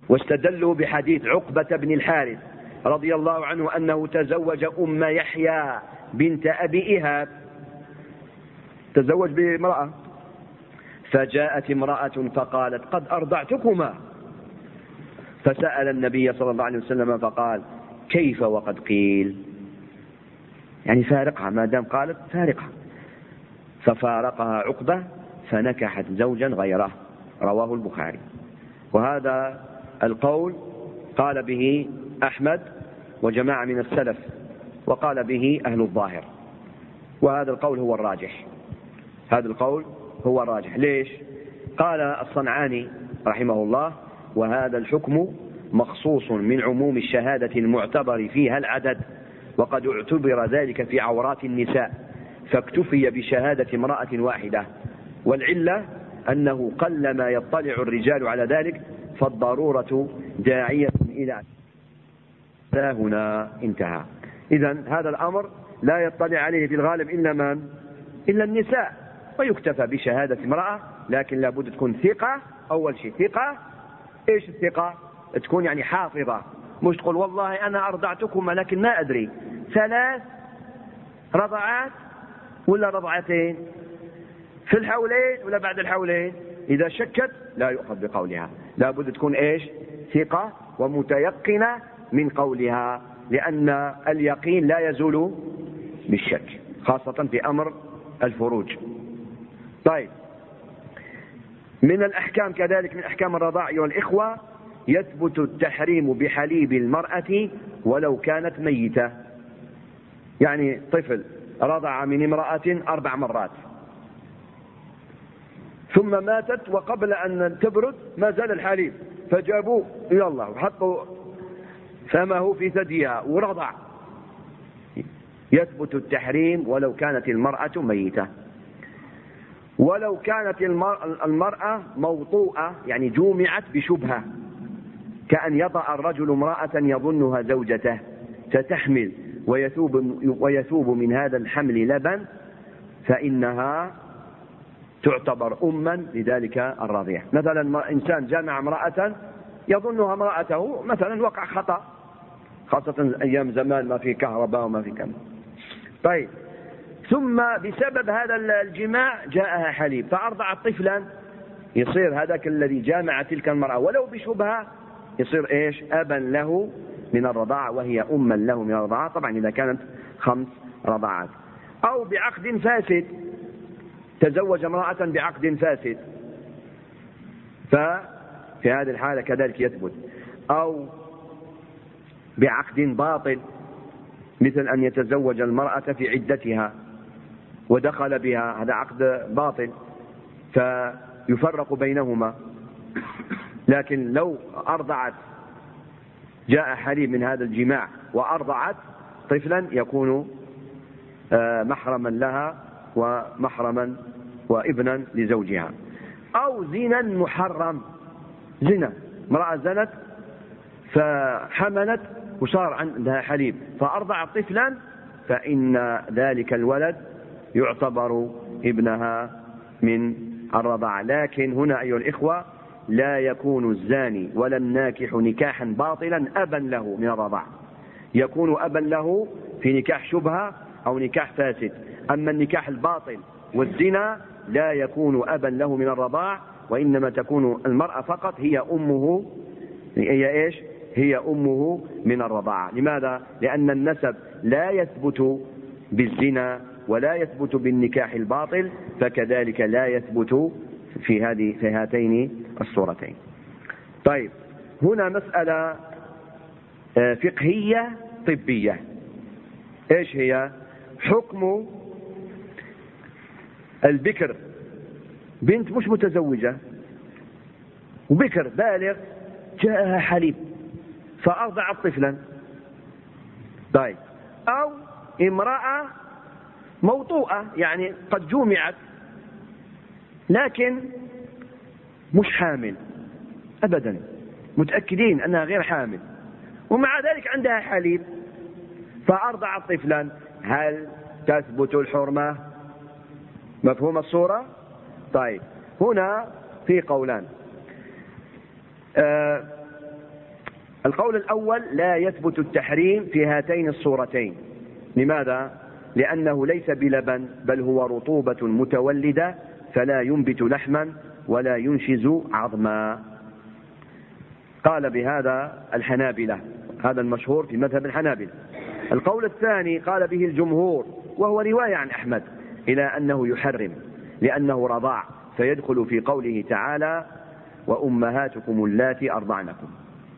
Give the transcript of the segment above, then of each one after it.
واستدلوا بحديث عقبة بن الحارث رضي الله عنه أنه تزوج أم يحيى بنت أبي إيهاب، تزوج بامرأة، فجاءت امرأة فقالت قد أرضعتكما، فسأل النبي صلى الله عليه وسلم فقال كيف وقد قيل، يعني فارقها، ما دام قالت فارقها، ففارقها عقبة فنكحت زوجا غيره، رواه البخاري. وهذا القول قال به أحمد وجماعة من السلف، وقال به أهل الظاهر، وهذا القول هو الراجح. هذا القول هو الراجح. ليش؟ قال الصنعاني رحمه الله وهذا الحكم مخصوص من عموم الشهادة المعتبر فيها العدد، وقد اعتبر ذلك في عورات النساء فاكتفي بشهادة امرأة واحدة، والعلة أنه قلما يطلع الرجال على ذلك فالضرورة داعية إلى هنا انتهى. إذن هذا الأمر لا يطلع عليه في الغالب إلا من؟ إلا النساء، ويكتفى بشهادة امرأة، لكن لابد تكون ثقة. أول شيء ثقة. إيش الثقة؟ تكون يعني حافظة، مش تقول والله أنا أرضعتكم لكن ما أدري 3 رضعات ولا رضعتين في الحولين ولا بعد الحولين. إذا شكت لا يؤخذ بقولها، لابد تكون إيش؟ ثقة ومتيقنة من قولها، لأن اليقين لا يزول بالشك، خاصة في أمر الفروج. طيب، من الأحكام كذلك، من أحكام الرضاع أيها الإخوة، يثبت التحريم بحليب المرأة ولو كانت ميتة. يعني طفل رضع من امرأة 4 مرات ثم ماتت، وقبل أن تبرد ما زال الحليب، فجابوه إلى الله وحطوا فمه في ثديها ورضع. يثبت التحريم ولو كانت المرأة ميتة. ولو كانت المرأة موطوءة، يعني جومعت بشبهة، كأن يطأ الرجل امرأة يظنها زوجته فتحمل ويثوب من هذا الحمل لبن، فإنها تعتبر أما لذلك الرضيع. مثلا إنسان جامع امرأة يظنها امرأته، مثلا وقع خطأ، خاصة أيام زمان ما في كهرباء وما في كم. طيب، ثم بسبب هذا الجماع جاءها حليب فأرضعت طفلا، يصير هذاك الذي جامع تلك المرأة ولو بشبهة يصير إيش؟ أبا له من الرضاعة، وهي أما له من الرضاعة، طبعا إذا كانت 5 رضاعات. أو بعقد فاسد، تزوج امرأة بعقد فاسد، ففي هذه الحالة كذلك يثبت. أو بعقد باطل، مثل أن يتزوج المرأة في عدتها ودخل بها، هذا عقد باطل فيفرق بينهما. لكن لو أرضعت، جاء حليب من هذا الجماع وأرضعت طفلا، يكون محرما لها ومحرما وابنا لزوجها. أو زنا محرم، زنا، امرأة زنت فحملت وصار عندها حليب فأرضعت طفلا، فإن ذلك الولد يعتبر ابنها من الرضاعة. لكن هنا أيها الإخوة لا يكون الزاني ولا الناكح نكاحا باطلا أبا له من الرضاعة، يكون أبا له في نكاح شبهة أو نكاح فاسد. أما النكاح الباطل والزنا لا يكون أبا له من الرضاع، وإنما تكون المرأة فقط هي أمه، هي إيش؟ هي أمه من الرضاعة. لماذا؟ لأن النسب لا يثبت بالزنا ولا يثبت بالنكاح الباطل، فكذلك لا يثبت في هاتين الصورتين. طيب، هنا مسألة فقهية طبية. إيش هي؟ حكم البكر، بنت مش متزوجة وبكر بالغ جاءها حليب فأرضعت طفلا. طيب، أو امرأة موطوءة، يعني قد جومعت لكن مش حامل أبدا، متأكدين أنها غير حامل، ومع ذلك عندها حليب فأرضعت طفلا، هل تثبت الحرمة؟ مفهوم الصورة؟ طيب، هنا في قولان. القول الأول لا يثبت التحريم في هاتين الصورتين. لماذا؟ لأنه ليس بلبن بل هو رطوبة متولدة فلا ينبت لحما ولا ينشز عظما. قال بهذا الحنابلة، هذا المشهور في مذهب الحنابلة. القول الثاني قال به الجمهور وهو رواية عن أحمد إلى أنه يحرم لأنه رضاع، فيدخل في قوله تعالى وأمهاتكم اللاتي أرضعنكم.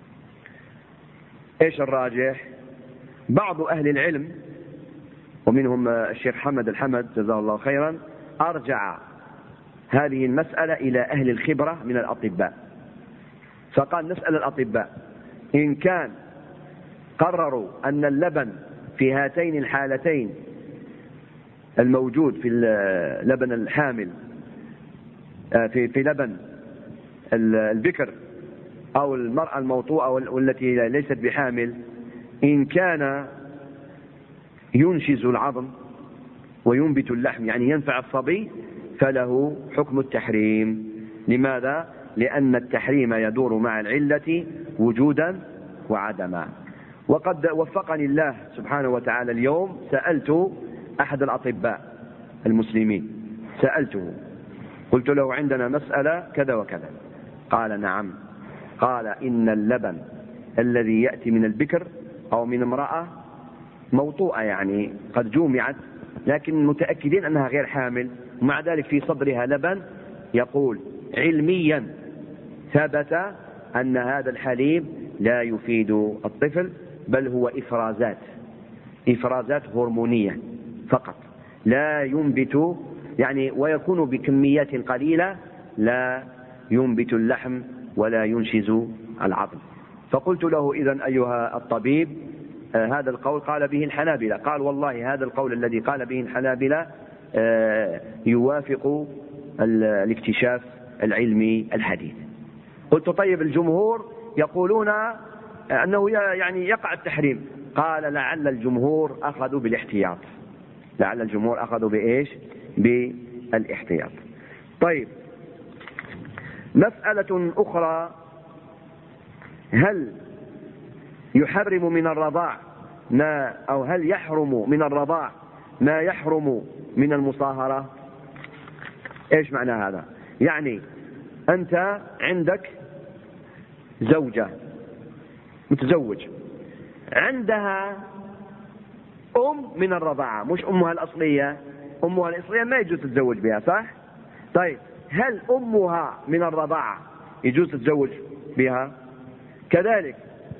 إيش الراجح؟ بعض أهل العلم ومنهم الشيخ حمد الحمد جزاه الله خيرا أرجع هذه المسألة إلى أهل الخبرة من الأطباء، فقال نسأل الأطباء إن كان قرروا أن اللبن في هاتين الحالتين الموجود في اللبن الحامل في لبن البكر أو المرأة الموطوءة والتي ليست بحامل، إن كان ينشز العظم وينبت اللحم يعني ينفع الصبي فله حكم التحريم. لماذا؟ لأن التحريم يدور مع العلة وجودا وعدما. وقد وفقني الله سبحانه وتعالى اليوم سألت أحد الأطباء المسلمين، سألته قلت له عندنا مسألة كذا وكذا، قال نعم، قال إن اللبن الذي يأتي من البكر أو من امرأة موطوءة يعني قد جومعت لكن متأكدين أنها غير حامل ومع ذلك في صدرها لبن، يقول علميا ثبت أن هذا الحليب لا يفيد الطفل بل هو إفرازات هرمونية فقط، لا ينبت يعني ويكون بكميات قليلة لا ينبت اللحم ولا ينشز العظم. فقلت له إذن أيها الطبيب هذا القول قال به الحنابلة، قال والله هذا القول الذي قال به الحنابلة يوافق الاكتشاف العلمي الحديث. قلت طيب الجمهور يقولون أنه يعني يقع التحريم، قال لعل الجمهور أخذوا بالاحتياط، لعل الجمهور أخذوا بإيش؟ بالاحتياط. طيب مسألة أخرى، هل يحرم من الرضاع ما أو هل يحرم من الرضاع ما يحرم من المصاهرة؟ إيش معنى هذا؟ يعني أنت عندك زوجة متزوج عندها من الرضاعة، مش أمها الأصلية، أمها الأصلية ما يجوز تتزوج بها صح؟ طيب هل أمها من الرضاعة يجوز تتزوج بها؟ كذلك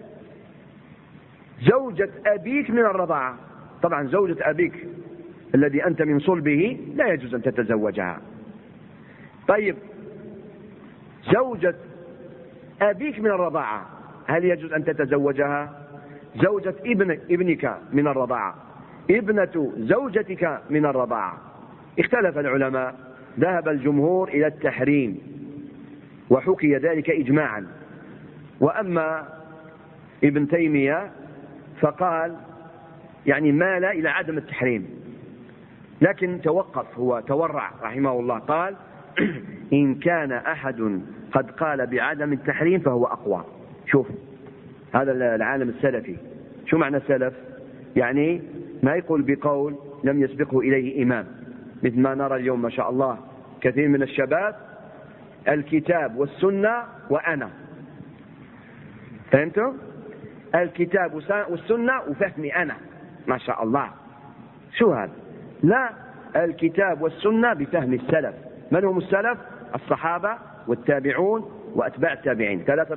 زوجة أبيك من الرضاعة، طبعا زوجة أبيك الذي أنت من صلبه لا يجوز أن تتزوجها. طيب زوجة أبيك من الرضاعة هل يجوز أن تتزوجها؟ زوجة ابنك من الرضاعة، ابنة زوجتك من الرضاعة. اختلف العلماء، ذهب الجمهور إلى التحريم وحكي ذلك إجماعا، وأما ابن تيمية فقال يعني مال إلى عدم التحريم، لكن توقف، هو تورع رحمه الله، قال إن كان أحد قد قال بعدم التحريم فهو أقوى. شوف هذا العالم السلفي، شو معنى السلف؟ يعني ما يقول بقول لم يسبقه إليه إمام، مثل ما نرى اليوم ما شاء الله كثير من الشباب الكتاب والسنة وأنا، فهمتوا؟ الكتاب والسنة وفهمي أنا، ما شاء الله. شو هذا؟ لا، الكتاب والسنة بفهم السلف. من هم السلف؟ الصحابة والتابعون وأتباع التابعين، ثلاثة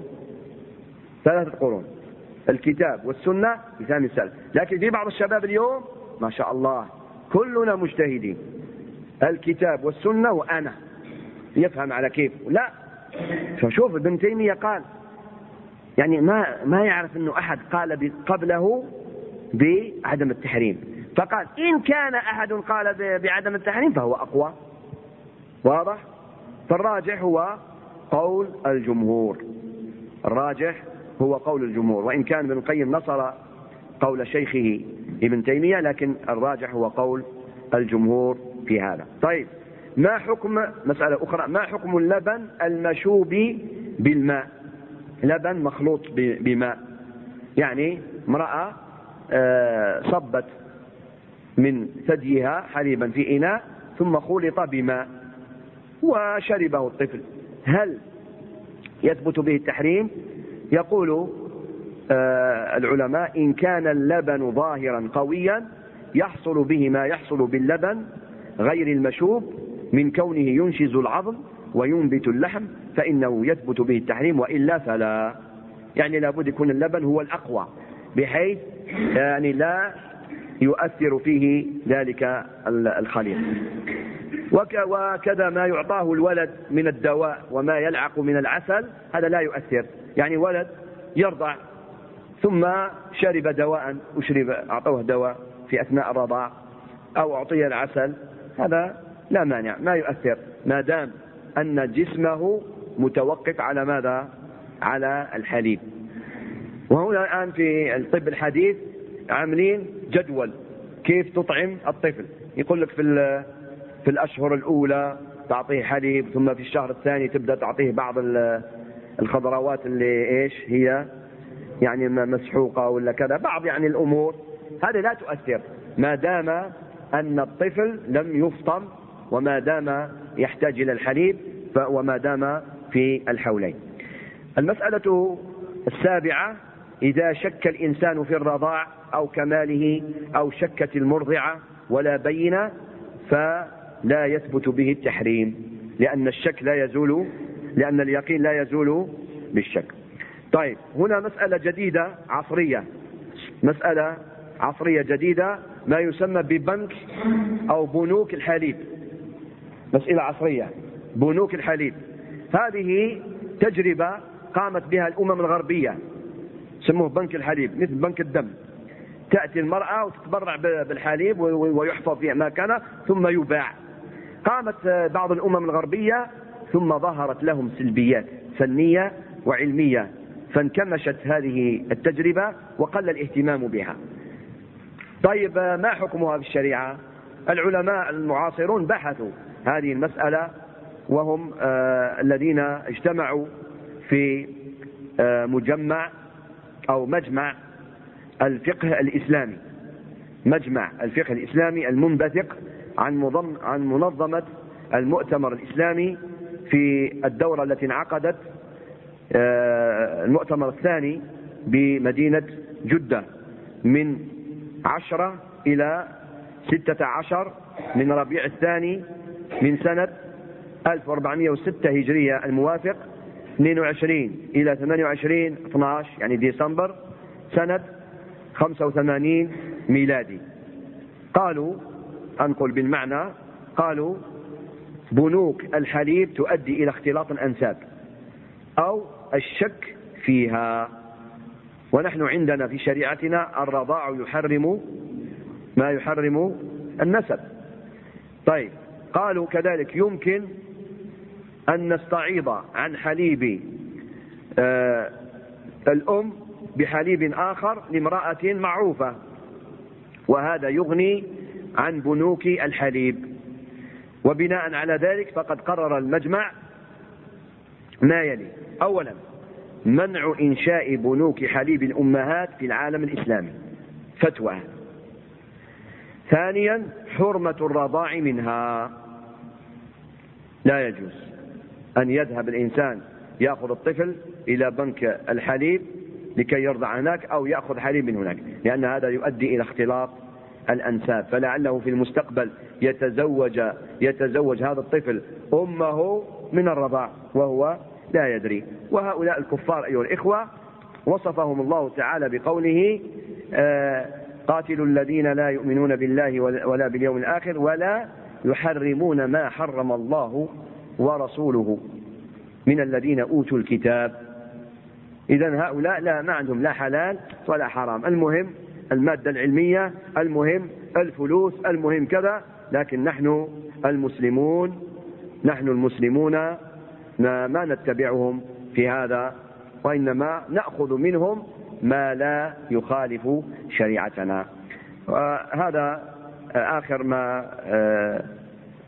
قرون، الكتاب والسنة بفهم السلف. لكن في بعض الشباب اليوم ما شاء الله كلنا مجتهدين، الكتاب والسنة وأنا يفهم على كيف. لا، فشوف ابن تيمية قال يعني ما يعرف أنه أحد قال قبله بعدم التحريم، فقال إن كان أحد قال بعدم التحريم فهو أقوى. واضح؟ فالراجح هو قول الجمهور، الراجح هو قول الجمهور، وإن كان ابن القيم نصر قول شيخه ابن تيمية، لكن الراجح هو قول الجمهور في هذا. طيب ما حكم مسألة أخرى، ما حكم اللبن المشوب بالماء؟ لبن مخلوط بماء، يعني امرأة صبت من ثديها حليبا في إناء ثم خلط بماء وشربه الطفل، هل يثبت به التحريم؟ يقول العلماء: إن كان اللبن ظاهرا قويا يحصل به ما يحصل باللبن غير المشوب من كونه ينشز العظم وينبت اللحم فإنه يثبت به التحريم، وإلا فلا. يعني لابد يكون اللبن هو الأقوى بحيث يعني لا يؤثر فيه ذلك الخليط. وكذا ما يعطاه الولد من الدواء وما يلعق من العسل هذا لا يؤثر، يعني ولد يرضع ثم شرب دواء أعطوه دواء في أثناء الرضاع أو أعطي العسل، هذا لا مانع، ما يؤثر ما دام أن جسمه متوقف على ماذا؟ على الحليب. وهنا الآن في الطب الحديث عاملين جدول كيف تطعم الطفل، يقول لك في الأشهر الأولى تعطيه حليب، ثم في الشهر الثاني تبدأ تعطيه بعض الخضروات اللي هي يعني مسحوقة ولا كذا، بعض يعني الأمور هذه لا تؤثر ما دام أن الطفل لم يفطم وما دام يحتاج إلى الحليب وما دام في الحولين. المسألة السابعة: إذا شك الإنسان في الرضاع أو كماله أو شكت المرضعة ولا بينة فلا يثبت به التحريم، لأن اليقين لا يزول بالشك. طيب، هنا مسألة جديدة عصرية جديدة، ما يسمى ببنك أو بنوك الحليب. مسألة عصرية، بنوك الحليب. هذه تجربة قامت بها الأمم الغربية، سموه بنك الحليب مثل بنك الدم. تأتي المرأة وتتبرع بالحليب ويحفظ في أماكنه ثم يباع. قامت بعض الأمم الغربية ثم ظهرت لهم سلبيات فنية وعلمية، فانكمشت هذه التجربة وقل الاهتمام بها. طيب، ما حكمها في الشريعة؟ العلماء المعاصرون بحثوا هذه المسألة، وهم الذين اجتمعوا في مجمع الفقه الإسلامي، مجمع الفقه الإسلامي المنبثق عن منظمة المؤتمر الإسلامي في الدورة التي انعقدت المؤتمر الثاني بمدينة جدة من 10 إلى 16 من ربيع الثاني من سنة 1406 هجرية الموافق 22 إلى 28/12 يعني ديسمبر سنة 85 ميلادي. قالوا، أنقل بالمعنى، قالوا: بنوك الحليب تؤدي إلى اختلاط الأنساب أو الشك فيها، ونحن عندنا في شريعتنا الرضاع يحرم ما يحرم النسب. طيب، قالوا كذلك يمكن أن نستعيض عن حليب الأم بحليب آخر لامرأة معروفة، وهذا يغني عن بنوك الحليب. وبناء على ذلك فقد قرر المجمع ما يلي: أولا، منع إنشاء بنوك حليب الأمهات في العالم الإسلامي، فتوى. ثانيا، حرمة الرضاع منها، لا يجوز أن يذهب الإنسان يأخذ الطفل إلى بنك الحليب لكي يرضع هناك أو يأخذ حليب من هناك، لأن هذا يؤدي إلى اختلاط الأنساب، فلعله في المستقبل يتزوج هذا الطفل أمه من الرضاع وهو لا يدري. وهؤلاء الكفار أيها الإخوة وصفهم الله تعالى بقوله: قاتلوا الذين لا يؤمنون بالله ولا باليوم الآخر ولا يحرمون ما حرم الله ورسوله من الذين أوتوا الكتاب. إذن هؤلاء ما عندهم لا حلال ولا حرام، المهم المادة العلمية، المهم الفلوس، المهم كذا. لكن نحن المسلمون ما نتبعهم في هذا، وإنما نأخذ منهم ما لا يخالف شريعتنا. هذا آخر ما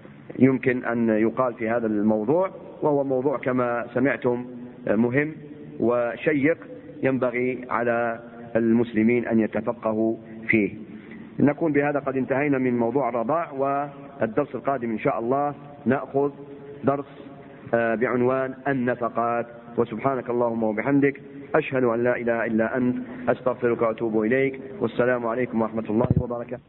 يمكن أن يقال في هذا الموضوع، وهو موضوع كما سمعتم مهم وشيق ينبغي على المسلمين أن يتفقهوا فيه. نكون بهذا قد انتهينا من موضوع الرضاع، والدرس القادم إن شاء الله نأخذ درس بعنوان النفقات. وسبحانك اللهم وبحمدك، أشهد أن لا إله إلا أنت، أستغفرك وأتوب إليك، والسلام عليكم ورحمة الله وبركاته.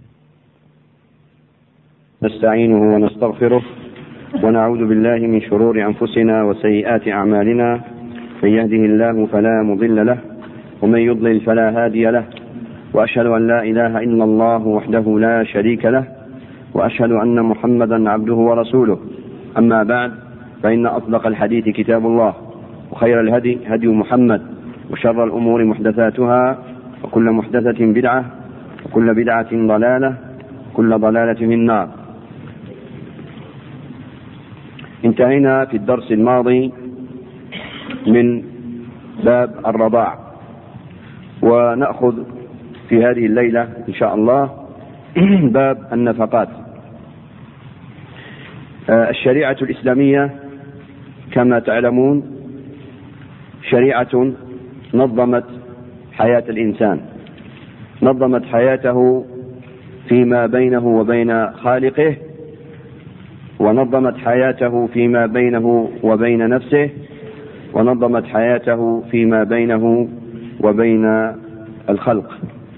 نستعينه ونستغفره ونعوذ بالله من شرور أنفسنا وسيئات أعمالنا، من يهده الله فلا مضل له ومن يضلل فلا هادي له، وأشهد أن لا إله إلا الله وحده لا شريك له، وأشهد أن محمدا عبده ورسوله. أما بعد، فإن أصدق الحديث كتاب الله، وخير الهدي هدي محمد، وشر الأمور محدثاتها، وكل محدثة بدعة، وكل بدعة ضلالة، وكل ضلالة في النار. انتهينا في الدرس الماضي من باب الرضاع، ونأخذ في هذه الليلة إن شاء الله باب النفقات. الشريعة الإسلامية كما تعلمون شريعة نظمت حياة الإنسان، نظمت حياته فيما بينه وبين خالقه، ونظمت حياته فيما بينه وبين نفسه، ونظمت حياته فيما بينه وبين الخلق.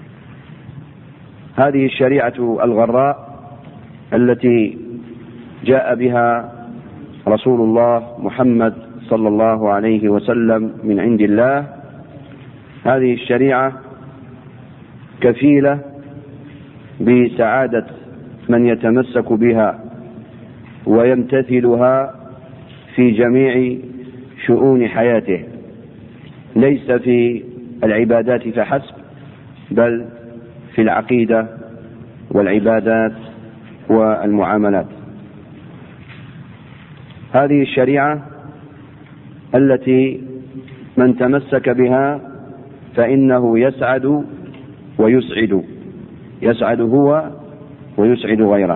هذه الشريعة الغراء التي جاء بها رسول الله محمد صلى الله عليه وسلم من عند الله، هذه الشريعة كفيلة بسعادة من يتمسك بها ويمتثلها في جميع شؤون حياته، ليس في العبادات فحسب، بل في العقيدة والعبادات والمعاملات. هذه الشريعة التي من تمسك بها فإنه يسعد ويسعد، يسعد هو ويسعد غيره.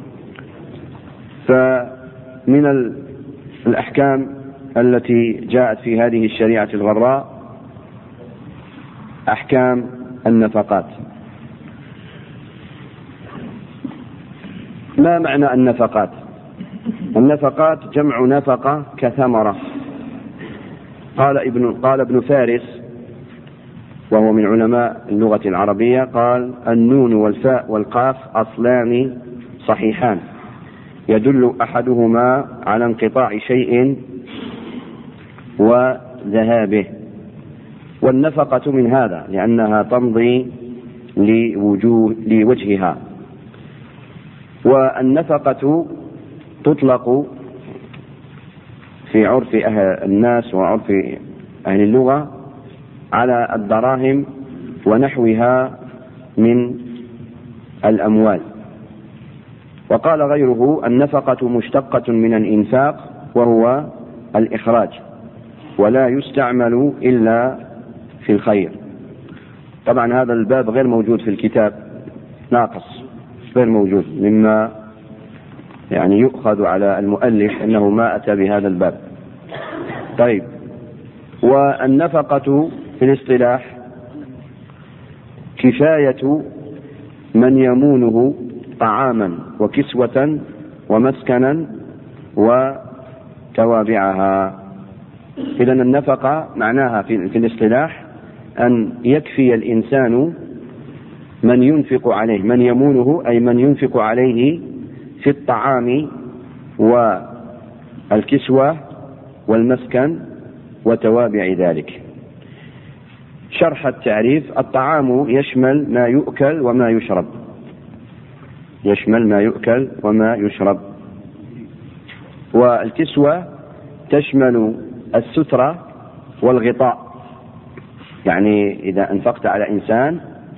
فمن الأحكام التي جاءت في هذه الشريعة الغراء أحكام النفقات. ما معنى النفقات؟ النفقات جمع نفقة كثمرة. قال ابن فارس وهو من علماء اللغة العربية، قال: النون والفاء والقاف أصلان صحيحان، يدل أحدهما على انقطاع شيء وذهابه، والنفقة من هذا لأنها تمضي لوجهها. والنفقة تطلق في عرف الناس وعرف أهل اللغة على الدراهم ونحوها من الأموال. وقال غيره: النفقة مشتقة من الإنفاق وهو الإخراج، ولا يستعمل إلا في الخير. طبعا هذا الباب غير موجود في الكتاب، ناقص، غير موجود، مما يعني يؤخذ على المؤلف أنه ما أتى بهذا الباب. طيب، والنفقة في الاصطلاح كفاية من يمونه طعاما وكسوة ومسكنا وتوابعها. إذن النفقة معناها في الاصطلاح أن يكفي الإنسان من ينفق عليه، من يمونه أي من ينفق عليه في الطعام والكسوة والمسكن وتوابع ذلك. شرح التعريف: الطعام يشمل ما يؤكل وما يشرب، يشمل ما يؤكل وما يشرب. والكسوة تشمل السترة والغطاء، يعني إذا أنفقت على إنسان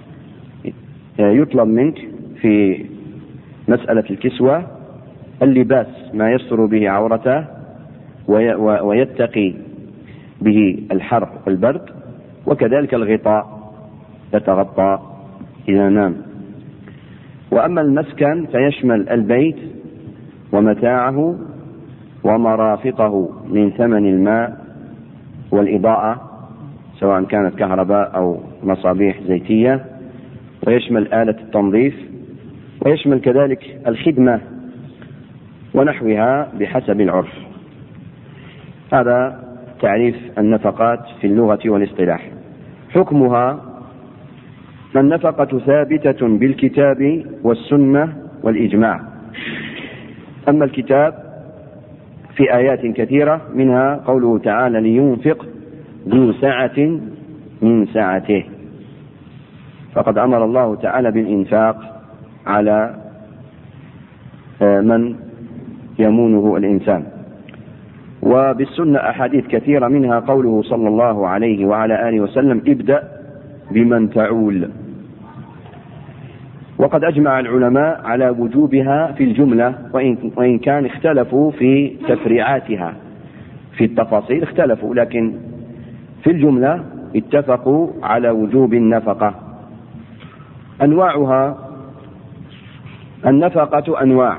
يطلب منك في مسألة الكسوة اللباس، ما يستر به عورته ويتقي به الحر والبرد، وكذلك الغطاء يتغطى إذا نام. وأما المسكن فيشمل البيت ومتاعه ومرافقه من ثمن الماء والإضاءة سواء كانت كهرباء أو مصابيح زيتية، ويشمل آلة التنظيف، ويشمل كذلك الخدمة ونحوها بحسب العرف. هذا تعريف النفقات في اللغة والاصطلاح. حكمها: النفقة ثابتة بالكتاب والسنة والإجماع. أما الكتاب في آيات كثيرة، منها قوله تعالى: لينفق ذو سعة من سعته، فقد أمر الله تعالى بالإنفاق على من يمونه الإنسان. وبالسنة أحاديث كثيرة، منها قوله صلى الله عليه وعلى آله وسلم: ابدأ بمن تعول. وقد أجمع العلماء على وجوبها في الجملة، وإن كان اختلفوا في تفريعاتها، في التفاصيل اختلفوا، لكن في الجملة اتفقوا على وجوب النفقة. أنواعها: النفقة أنواع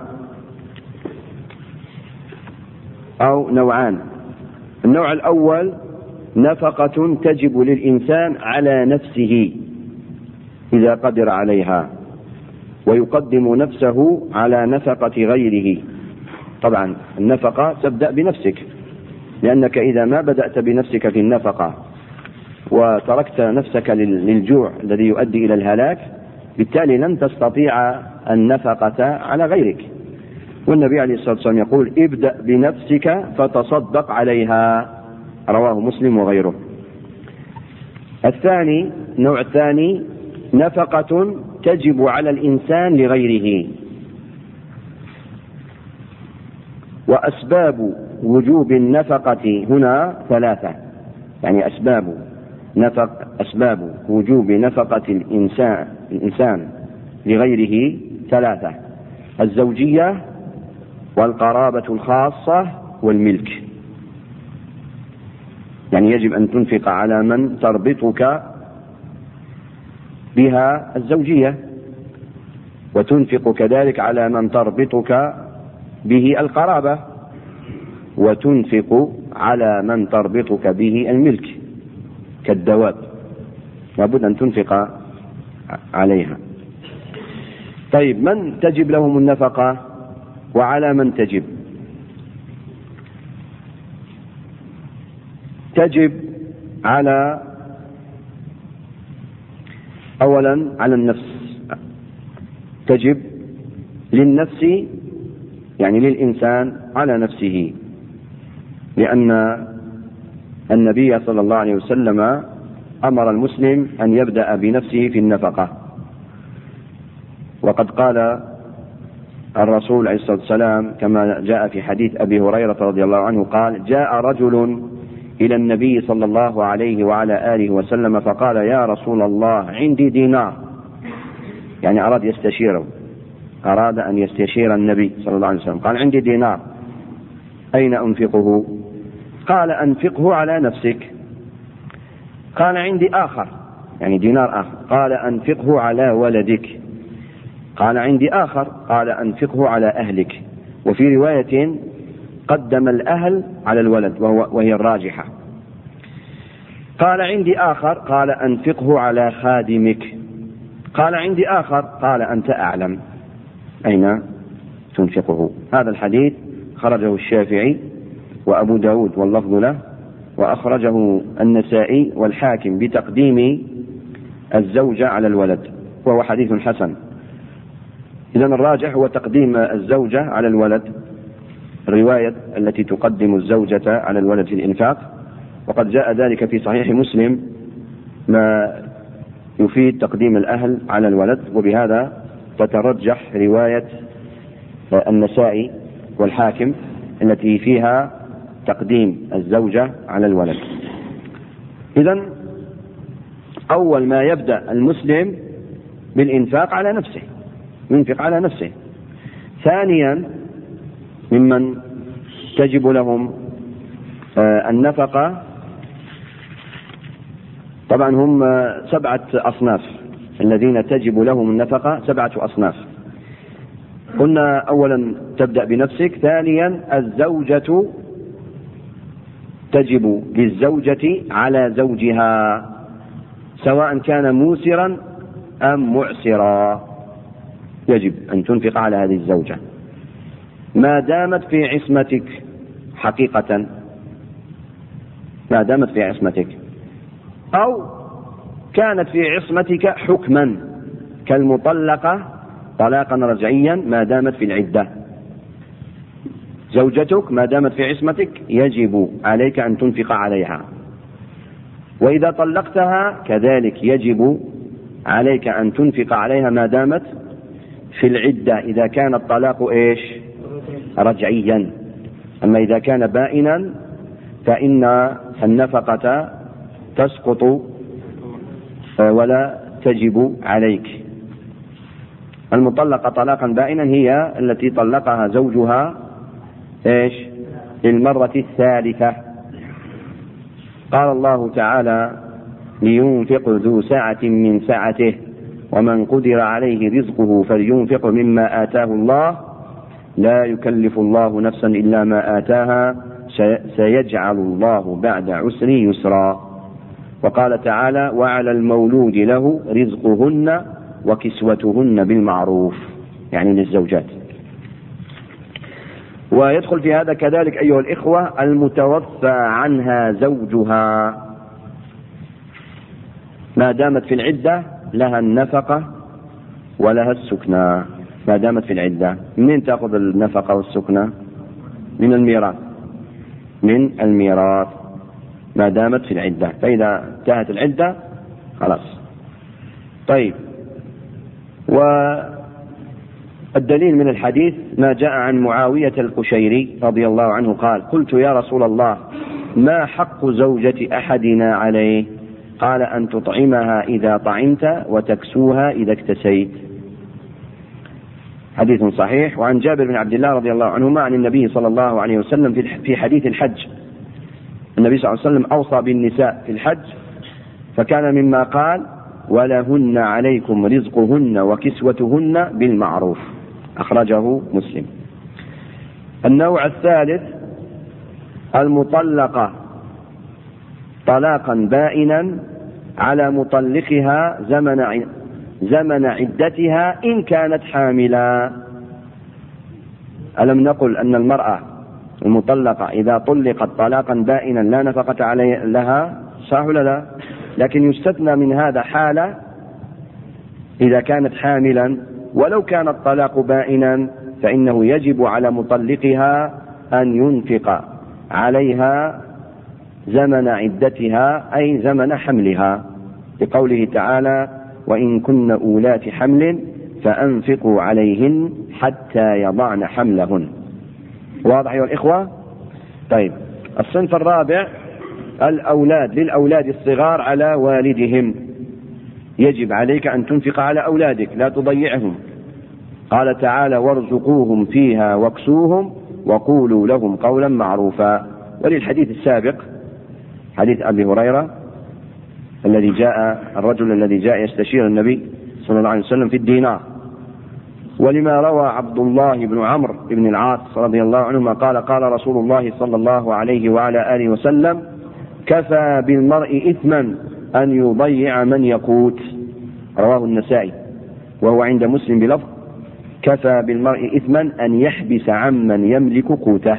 أو نوعان. النوع الأول: نفقة تجب للإنسان على نفسه إذا قدر عليها، ويقدم نفسه على نفقة غيره. طبعا النفقة تبدأ بنفسك، لأنك إذا ما بدأت بنفسك في النفقة وتركت نفسك للجوع الذي يؤدي إلى الهلاك، بالتالي لن تستطيع النفقة على غيرك. والنبي عليه الصلاة والسلام يقول: ابدأ بنفسك فتصدق عليها، رواه مسلم وغيره. النوع الثاني: نفقة تجب على الإنسان لغيره. وأسباب وجوب النفقة هنا ثلاثة، يعني أسباب وجوب نفقة الإنسان لغيره ثلاثة: الزوجية، والقرابة الخاصة، والملك. يعني يجب أن تنفق على من تربطك بها الزوجية، وتنفق كذلك على من تربطك به القرابة، وتنفق على من تربطك به الملك كالدواب، لابد أن تنفق عليها. طيب، من تجب لهم النفقة وعلى من تجب؟ تجب أولا على النفس، تجب للنفس، يعني للإنسان على نفسه، لأن النبي صلى الله عليه وسلم أمر المسلم أن يبدأ بنفسه في النفقة. وقد قال الرسول عليه الصلاة والسلام كما جاء في حديث أبي هريرة رضي الله عنه قال: جاء رجل إلى النبي صلى الله عليه وعلى آله وسلم فقال: يا رسول الله، عندي دينار. يعني أراد أن يستشير النبي صلى الله عليه وسلم. قال: عندي دينار، أين أنفقه؟ قال: أنفقه على نفسك. قال: عندي آخر، يعني دينار آخر. قال: أنفقه على ولدك. قال: عندي آخر. قال: أنفقه على أهلك. وفي رواية قدم الأهل على الولد وهي الراجحة. قال: عندي آخر. قال: أنفقه على خادمك. قال: عندي آخر. قال: أنت أعلم أين تنفقه. هذا الحديث خرجه الشافعي وأبو داود واللفظ له، وأخرجه النسائي والحاكم بتقديم الزوجة على الولد، وهو حديث حسن. إذن الراجح هو تقديم الزوجة على الولد، الرواية التي تقدم الزوجة على الولد في الإنفاق. وقد جاء ذلك في صحيح مسلم ما يفيد تقديم الأهل على الولد، وبهذا تترجح رواية النسائي والحاكم التي فيها تقديم الزوجة على الولد. إذن أول ما يبدأ المسلم بالإنفاق على نفسه، ينفق على نفسه. ثانيا ممن تجب لهم النفقة، طبعا هم 7 أصناف، الذين تجب لهم النفقة 7 أصناف. قلنا أولا تبدأ بنفسك، ثانيا الزوجة تجب للزوجة على زوجها سواء كان موسرا أم معسرا، يجب أن تنفق على هذه الزوجة ما دامت في عصمتك حقيقة، ما دامت في عصمتك، أو كانت في عصمتك حكما كالمطلقة طلاقا رجعيا ما دامت في العدة. زوجتك ما دامت في عصمتك يجب عليك أن تنفق عليها، وإذا طلقتها كذلك يجب عليك أن تنفق عليها ما دامت في العدة إذا كان الطلاق رجعيا. أما إذا كان بائنا فإن النفقة تسقط ولا تجب عليك. المطلقة طلاقا بائنا هي التي طلقها زوجها للمرة الثالثة. قال الله تعالى: لينفق ذو سعة من سعته ومن قدر عليه رزقه فلينفق مما آتاه الله لا يكلف الله نفسا إلا ما آتاها سيجعل الله بعد عسر يسرا. وقال تعالى: وعلى المولود له رزقهن وكسوتهن بالمعروف، يعني للزوجات. ويدخل في هذا كذلك أيها الإخوة المتوفى عنها زوجها ما دامت في العدة لها النفقة ولها السكنى. ما دامت في العدة منين تأخذ النفقة والسكنى؟ من الميراث ما دامت في العدة، فإذا انتهت العدة خلاص. طيب، والدليل من الحديث ما جاء عن معاوية القشيري رضي الله عنه قال: قلت يا رسول الله ما حق زوجة أحدنا عليه؟ قال: أن تطعمها إذا طعمت وتكسوها إذا اكتسيت. حديث صحيح. وعن جابر بن عبد الله رضي الله عنهما عن النبي صلى الله عليه وسلم في حديث الحج، النبي صلى الله عليه وسلم أوصى بالنساء في الحج فكان مما قال: ولهن عليكم رزقهن وكسوتهن بالمعروف، أخرجه مسلم. النوع الثالث المطلقة طلاقا بائنا على مطلقها زمن عدتها إن كانت حاملا. ألم نقل أن المرأة المطلقة إذا طلقت طلاقا بائنا لا نفقة لها، صح ولا لا؟ لكن يستثنى من هذا حالة إذا كانت حاملا، ولو كان الطلاق بائنا فإنه يجب على مطلقها أن ينفق عليها زمن عدتها أي زمن حملها، بقوله تعالى: وإن كن أولات حمل فأنفقوا عليهن حتى يضعن حملهن. واضح يا الإخوة؟ طيب، الصنف الرابع الأولاد، للأولاد الصغار على والدهم، يجب عليك أن تنفق على أولادك لا تضيعهم. قال تعالى: وارزقوهم فيها واكسوهم وقولوا لهم قولا معروفا. وللحديث السابق حديث أبي هريرة الذي جاء الرجل الذي جاء يستشير النبي صلى الله عليه وسلم في الدينار، ولما روى عبد الله بن عمرو بن العاص رضي الله عنهما قال: قال رسول الله صلى الله عليه وعلى آله وسلم: كفى بالمرء إثما أن يضيع من يقوت. رواه النسائي، وهو عند مسلم بلفظ: كفى بالمرء إثما أن يحبس عمن يملك قوته.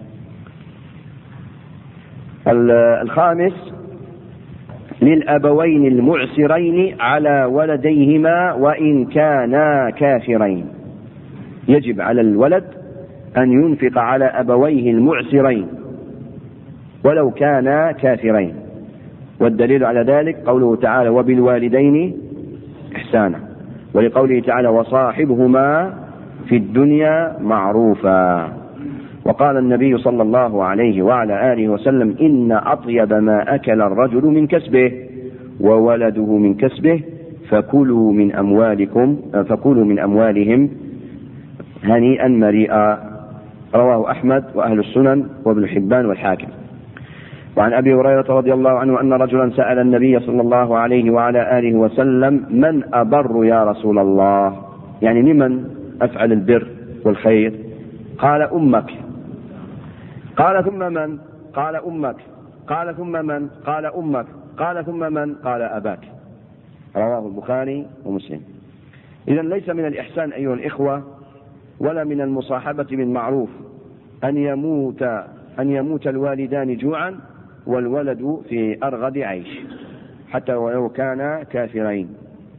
الخامس للأبوين المعسرين على ولديهما وإن كانا كافرين، يجب على الولد أن ينفق على أبويه المعسرين ولو كانا كافرين. والدليل على ذلك قوله تعالى: وبالوالدين إحسانا، ولقوله تعالى: وصاحبهما في الدنيا معروفا. وقال النبي صلى الله عليه وعلى آله وسلم: إن أطيب ما أكل الرجل من كسبه وولده من كسبه فكلوا من أموالهم هنيئا مريئا. رواه أحمد وأهل السنن وابن حبان والحاكم. وعن أبي هريرة رضي الله عنه أن رجلا سأل النبي صلى الله عليه وعلى آله وسلم: من أبر يا رسول الله؟ يعني لمن أفعل البر والخير؟ قال: أمك. قال: ثم من؟ قال أمك، قال ثم من؟ قال أمك، قال ثم من؟ قال أباك. رواه البخاري ومسلم. إذن ليس من الإحسان أيها الإخوة ولا من المصاحبة بالمعروف أن يموت الوالدان جوعا والولد في أرغد عيش حتى ولو كانا كافرين،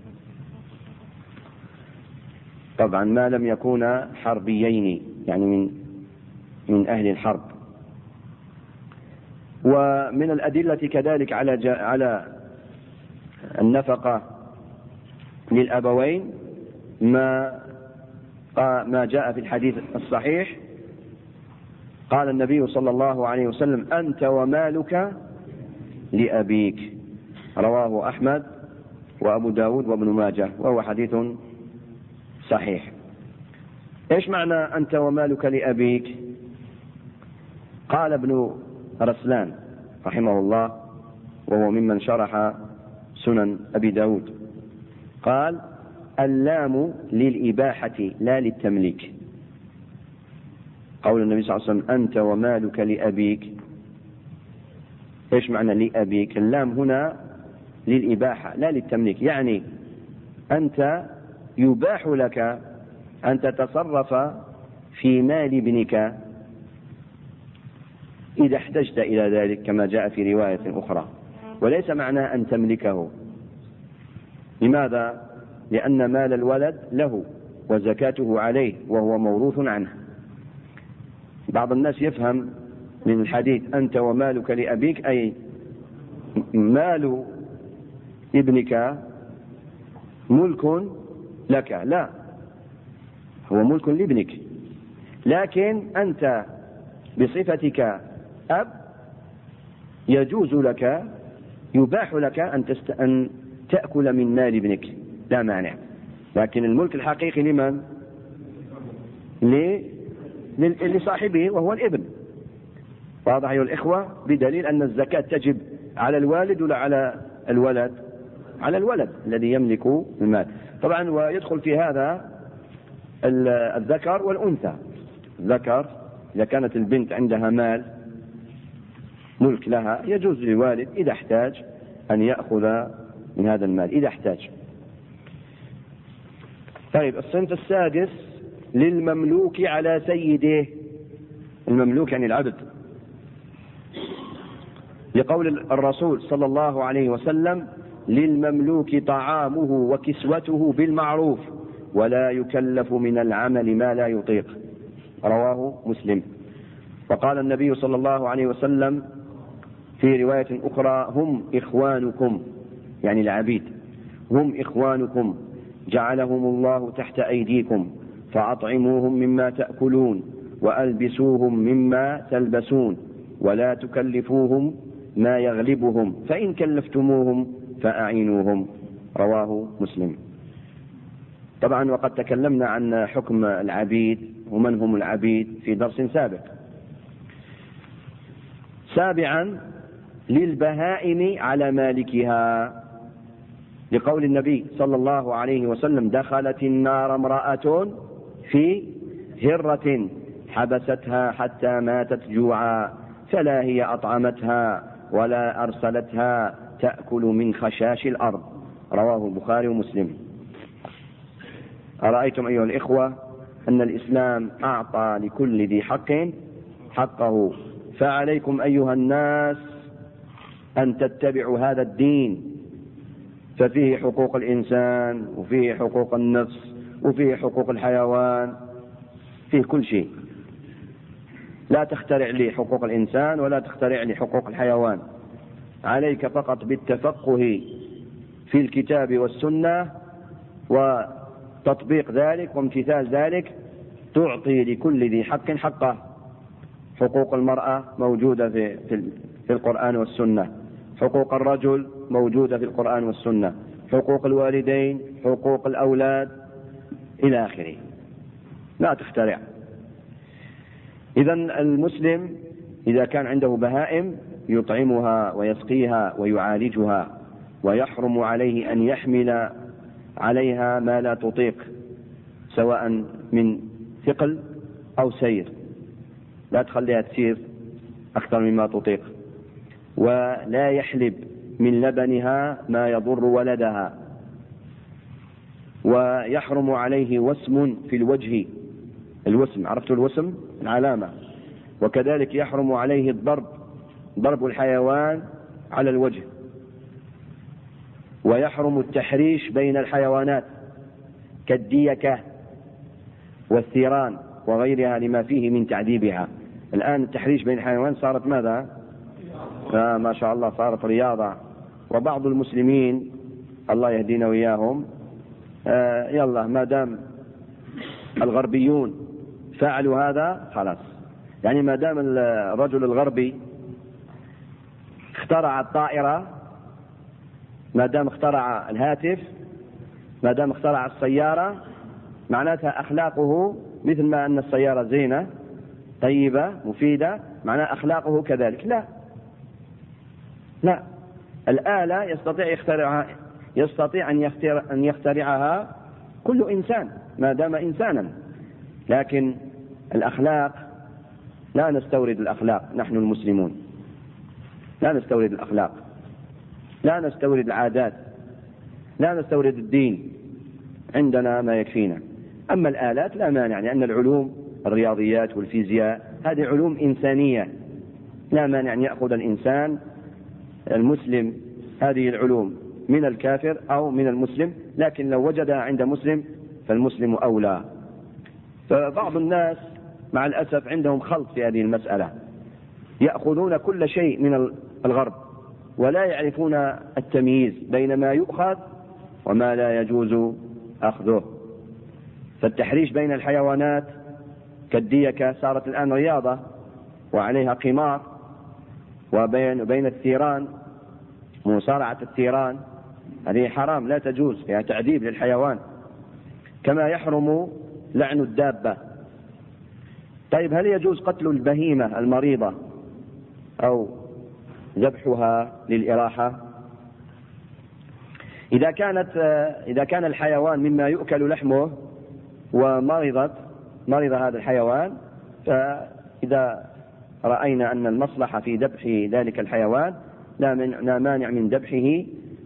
طبعا ما لم يكونا حربيين، يعني من أهل الحرب. ومن الأدلة كذلك على النفقة للأبوين ما جاء في الحديث الصحيح، قال النبي صلى الله عليه وسلم: أنت ومالك لأبيك. رواه أحمد وأبو داود وابن ماجه، وهو حديث صحيح. إيش معنى أنت ومالك لأبيك؟ قال ابن رسلان رحمه الله، وهو ممن شرح سنن أبي داود، قال: اللام للإباحة لا للتمليك. قول النبي صلى الله عليه وسلم: أنت ومالك لأبيك، إيش معنى لأبيك؟ اللام هنا للإباحة لا للتمليك، يعني أنت يباح لك أن تتصرف في مال ابنك إذا احتجت إلى ذلك كما جاء في رواية أخرى، وليس معنى أن تملكه. لماذا؟ لأن مال الولد له وزكاته عليه وهو موروث عنه. بعض الناس يفهم من الحديث أنت ومالك لأبيك أي مال ابنك ملك لك، لا، هو ملك لابنك، لكن أنت بصفتك أب يجوز لك، يباح لك أن تأكل من مال ابنك لا مانع، لكن الملك الحقيقي لمن؟ لصاحبه وهو الابن. واضح أيها الإخوة؟ بدليل أن الزكاة تجب على الوالد ولا على الولد؟ على الولد الذي يملك المال. طبعا ويدخل في هذا الذكر والأنثى. الذكر إذا كانت البنت عندها مال ملك لها يجوز للوالد إذا احتاج أن يأخذ من هذا المال إذا احتاج. طيب، الصنف السادس للمملوك على سيده. المملوك يعني العبد، لقول الرسول صلى الله عليه وسلم: للمملوك طعامه وكسوته بالمعروف ولا يكلف من العمل ما لا يطيق. رواه مسلم. وقال النبي صلى الله عليه وسلم في رواية أخرى: هم إخوانكم، يعني العبيد، هم إخوانكم جعلهم الله تحت أيديكم فأطعموهم مما تأكلون وألبسوهم مما تلبسون ولا تكلفوهم ما يغلبهم فإن كلفتموهم فأعينوهم. رواه مسلم. طبعا وقد تكلمنا عن حكم العبيد ومن هم العبيد في درس سابق. سابعا للبهائم على مالكها، لقول النبي صلى الله عليه وسلم: دخلت النار امرأة في هرة حبستها حتى ماتت جوعا فلا هي أطعمتها ولا أرسلتها تأكل من خشاش الأرض. رواه البخاري ومسلم. أرأيتم أيها الإخوة أن الإسلام أعطى لكل ذي حق حقه، فعليكم أيها الناس أن تتبعوا هذا الدين، ففيه حقوق الإنسان وفيه حقوق النفس وفيه حقوق الحيوان، فيه كل شيء. لا تخترع لي حقوق الإنسان ولا تخترع لي حقوق الحيوان، عليك فقط بالتفقه في الكتاب والسنة وتطبيق ذلك وامتثال ذلك، تعطي لكل ذي حق حقه. حقوق المرأة موجودة في القرآن والسنة، حقوق الرجل موجودة في القرآن والسنة، حقوق الوالدين، حقوق الأولاد إلى آخره. لا تخترع. إذن المسلم إذا كان عنده بهائم يطعمها ويسقيها ويعالجها، ويحرم عليه أن يحمل عليها ما لا تطيق سواء من ثقل أو سير. لا تخليها تسير أكثر مما تطيق، ولا يحلب من لبنها ما يضر ولدها، ويحرم عليه وسم في الوجه، الوسم عرفت الوسم العلامة، وكذلك يحرم عليه ضرب الحيوان على الوجه، ويحرم التحريش بين الحيوانات كالديكة والثيران وغيرها لما فيه من تعذيبها. الآن التحريش بين الحيوان صارت ماذا؟ ما شاء الله صارت رياضة، وبعض المسلمين الله يهدينا وإياهم يلا ما دام الغربيون فعلوا هذا خلاص، يعني ما دام الرجل الغربي اخترع الطائرة، ما دام اخترع الهاتف، ما دام اخترع السيارة، معناتها أخلاقه مثل ما أن السيارة زينة طيبة مفيدة، معناها أخلاقه كذلك. لا، الآلة يستطيع أن يخترعها كل إنسان ما دام إنسانا، لكن الأخلاق لا نستورد الأخلاق، نحن المسلمون لا نستورد الأخلاق، لا نستورد العادات، لا نستورد الدين، عندنا ما يكفينا. أما الآلات لا مانع، لأن العلوم الرياضيات والفيزياء هذه علوم إنسانية، لا مانع أن يأخذ الإنسان المسلم هذه العلوم من الكافر أو من المسلم، لكن لو وجدها عند مسلم فالمسلم أولى. فبعض الناس مع الأسف عندهم خلط في هذه المسألة، يأخذون كل شيء من الغرب ولا يعرفون التمييز بين ما يؤخذ وما لا يجوز أخذه. فالتحريش بين الحيوانات كالديكة صارت الآن رياضة وعليها قمار، وبين الثيران مصارعة الثيران هذه حرام لا تجوز، فيها تعذيب للحيوان، كما يحرم لعن الدابة. طيب هل يجوز قتل البهيمة المريضة أو ذبحها للإراحة؟ إذا كان الحيوان مما يؤكل لحمه ومرض هذا الحيوان، فإذا رأينا أن المصلحة في ذبح ذلك الحيوان لا مانع من ذبحه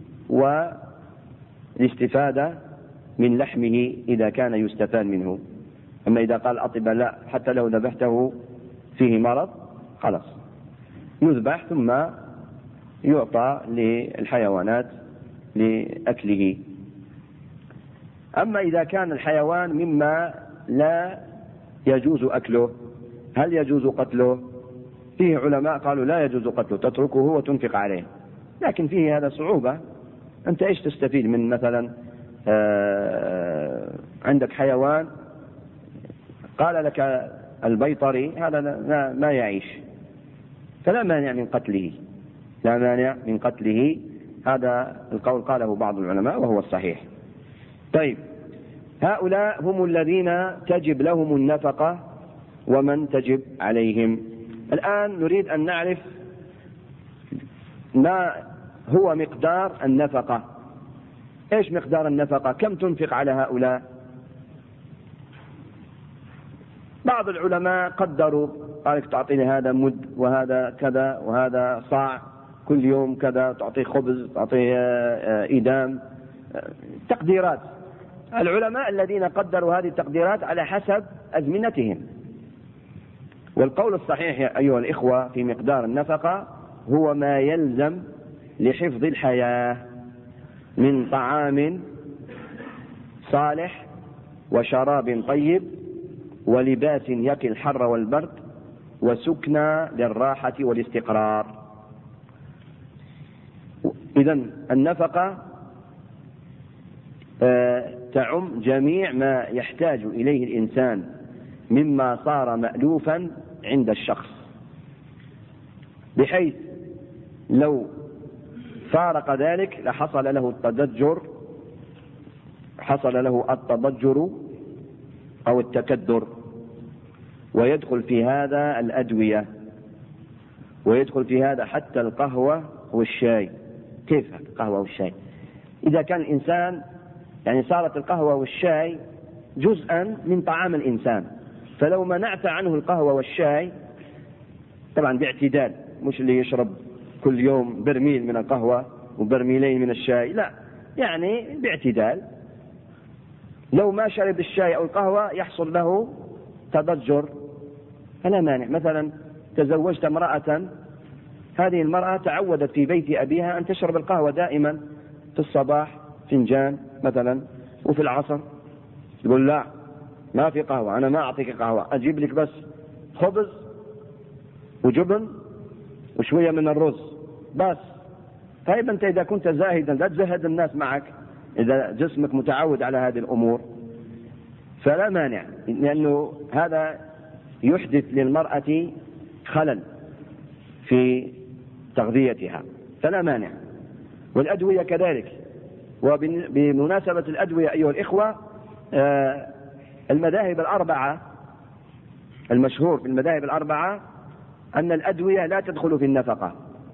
والاستفادة من لحمه إذا كان يستفاد منه. أما إذا قال الأطباء لا، حتى لو ذبحته فيه مرض خلاص يذبح ثم يعطى للحيوانات لأكله. أما إذا كان الحيوان مما لا يجوز أكله، هل يجوز قتله؟ فيه علماء قالوا لا يجوز قتله، تتركه وتنفق عليه، لكن فيه هذا صعوبة. أنت إيش تستفيد من مثلا عندك حيوان قال لك البيطري هذا ما يعيش، فلا مانع من قتله، لا مانع من قتله. هذا القول قاله بعض العلماء وهو الصحيح. طيب هؤلاء هم الذين تجب لهم النفقة ومن تجب عليهم. الآن نريد أن نعرف ما هو مقدار النفقة. إيش مقدار النفقة؟ كم تنفق على هؤلاء؟ بعض العلماء قدروا، قالك تعطيني هذا مد وهذا كذا وهذا صاع كل يوم كذا، تعطيه خبز، تعطيه إدام، تقديرات. العلماء الذين قدروا هذه التقديرات على حسب أزمنتهم. والقول الصحيح أيها الإخوة في مقدار النفقة هو ما يلزم لحفظ الحياة من طعام صالح وشراب طيب ولباس يقي الحر والبرد وسكنى للراحة والاستقرار. إذن النفقة تعم جميع ما يحتاج إليه الإنسان مما صار مألوفا عند الشخص، بحيث لو فارق ذلك لحصل له التضجر أو التكدر، ويدخل في هذا الأدوية، ويدخل في هذا حتى القهوة والشاي. كيف القهوة والشاي؟ إذا كان الإنسان يعني صارت القهوة والشاي جزءا من طعام الإنسان، فلو منعت عنه القهوة والشاي طبعا باعتدال، مش اللي يشرب كل يوم برميل من القهوة وبرميلين من الشاي، لا، يعني باعتدال. لو ما شرب الشاي أو القهوة يحصل له تضجر فلا مانع. مثلا تزوجت امرأة، هذه المرأة تعودت في بيت أبيها أن تشرب القهوة دائما، في الصباح فنجان مثلا وفي العصر، تقول لا ما في قهوة، أنا ما أعطيك قهوة، أجيب لك بس خبز وجبن وشوية من الرز بس. طيب أنت إذا كنت زاهدا لا تزهد الناس معك، إذا جسمك متعود على هذه الأمور فلا مانع، لأنه هذا يحدث للمرأة خلل في تغذيتها، فلا مانع. والأدوية كذلك. وبمناسبة الأدوية أيها الإخوة، المذاهب الأربعة، المشهور في المذاهب الأربعة أن الأدوية لا تدخل في النفقة،